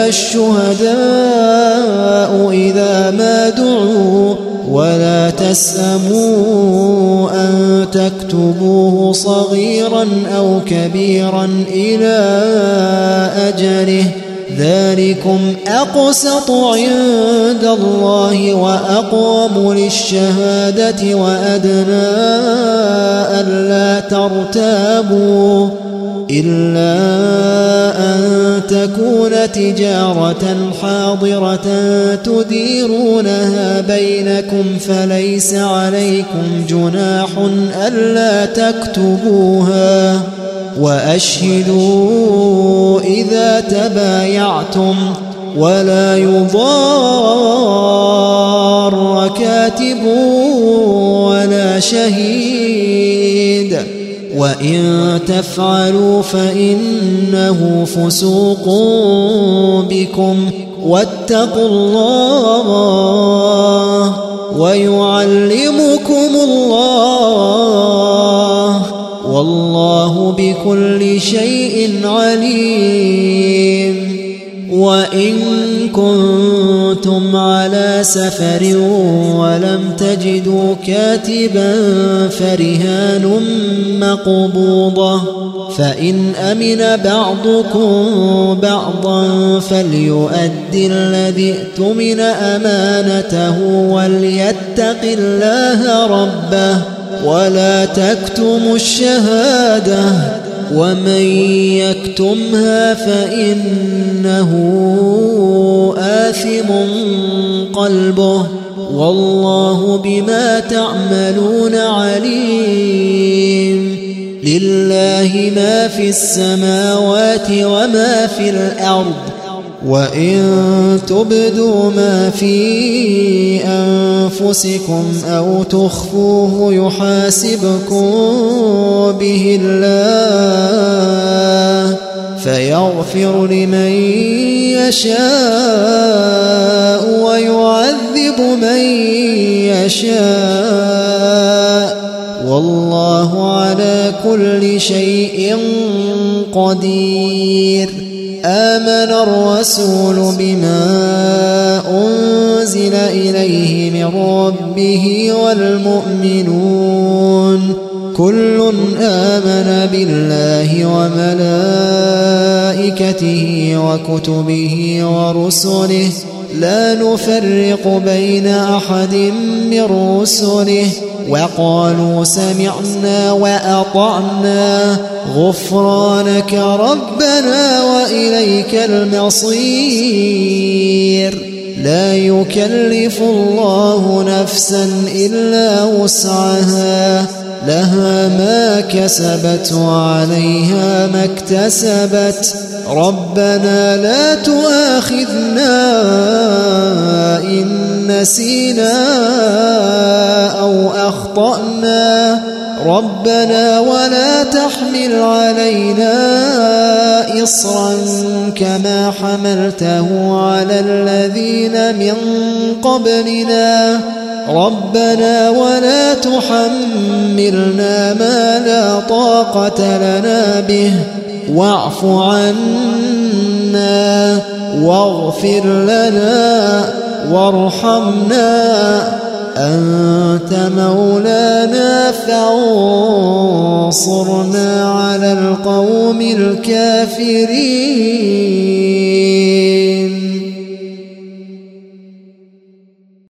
الشهداء إذا ما دعوا ولا تسأموا أن تكتبوه صغيرا أو كبيرا إلى أجله ذلكم أقسط عند الله وأقوم للشهادة وأدنى ألا ترتابوا إلا أن تكون تجارة حاضرة تديرونها بينكم فليس عليكم جناح ألا تكتبوها وأشهدوا إذا تبايعتم ولا يضار كاتب ولا شهيد وإن تفعلوا فإنه فسوق بكم واتقوا الله ويعلمكم الله والله بكل شيء عليم وإن كنتم على سفر ولم تجدوا كاتبا فرهان مقبوضة فإن أمن بعضكم بعضا فليؤدي الذي اؤتمن أمانته وليتق الله ربه ولا تكتموا الشهادة ومن يكتمها فإنه آثم قلبه والله بما تعملون عليم لله ما في السماوات وما في الأرض وإن تبدوا ما في أنفسكم أو تخفوه يحاسبكم به الله فيغفر لمن يشاء ويعذب من يشاء والله على كل شيء قدير آمن الرسول بما أنزل إليه من ربه والمؤمنون كل آمن بالله وملائكته وكتبه ورسله لا نفرق بين أحد من رسله وقالوا سمعنا وأطعنا غفرانك ربنا وإليك المصير لا يكلف الله نفسا إلا وسعها لها ما كسبت وعليها ما اكتسبت ربنا لا تؤاخذنا إن نسينا أو أخطأنا ربنا ولا تحمل علينا إصرا كما حملته على الذين من قبلنا ربنا ولا تحملنا ما لا طاقة لنا به واعف عنا واغفر لنا وارحمنا أنت مولانا فانصرنا على القوم الكافرين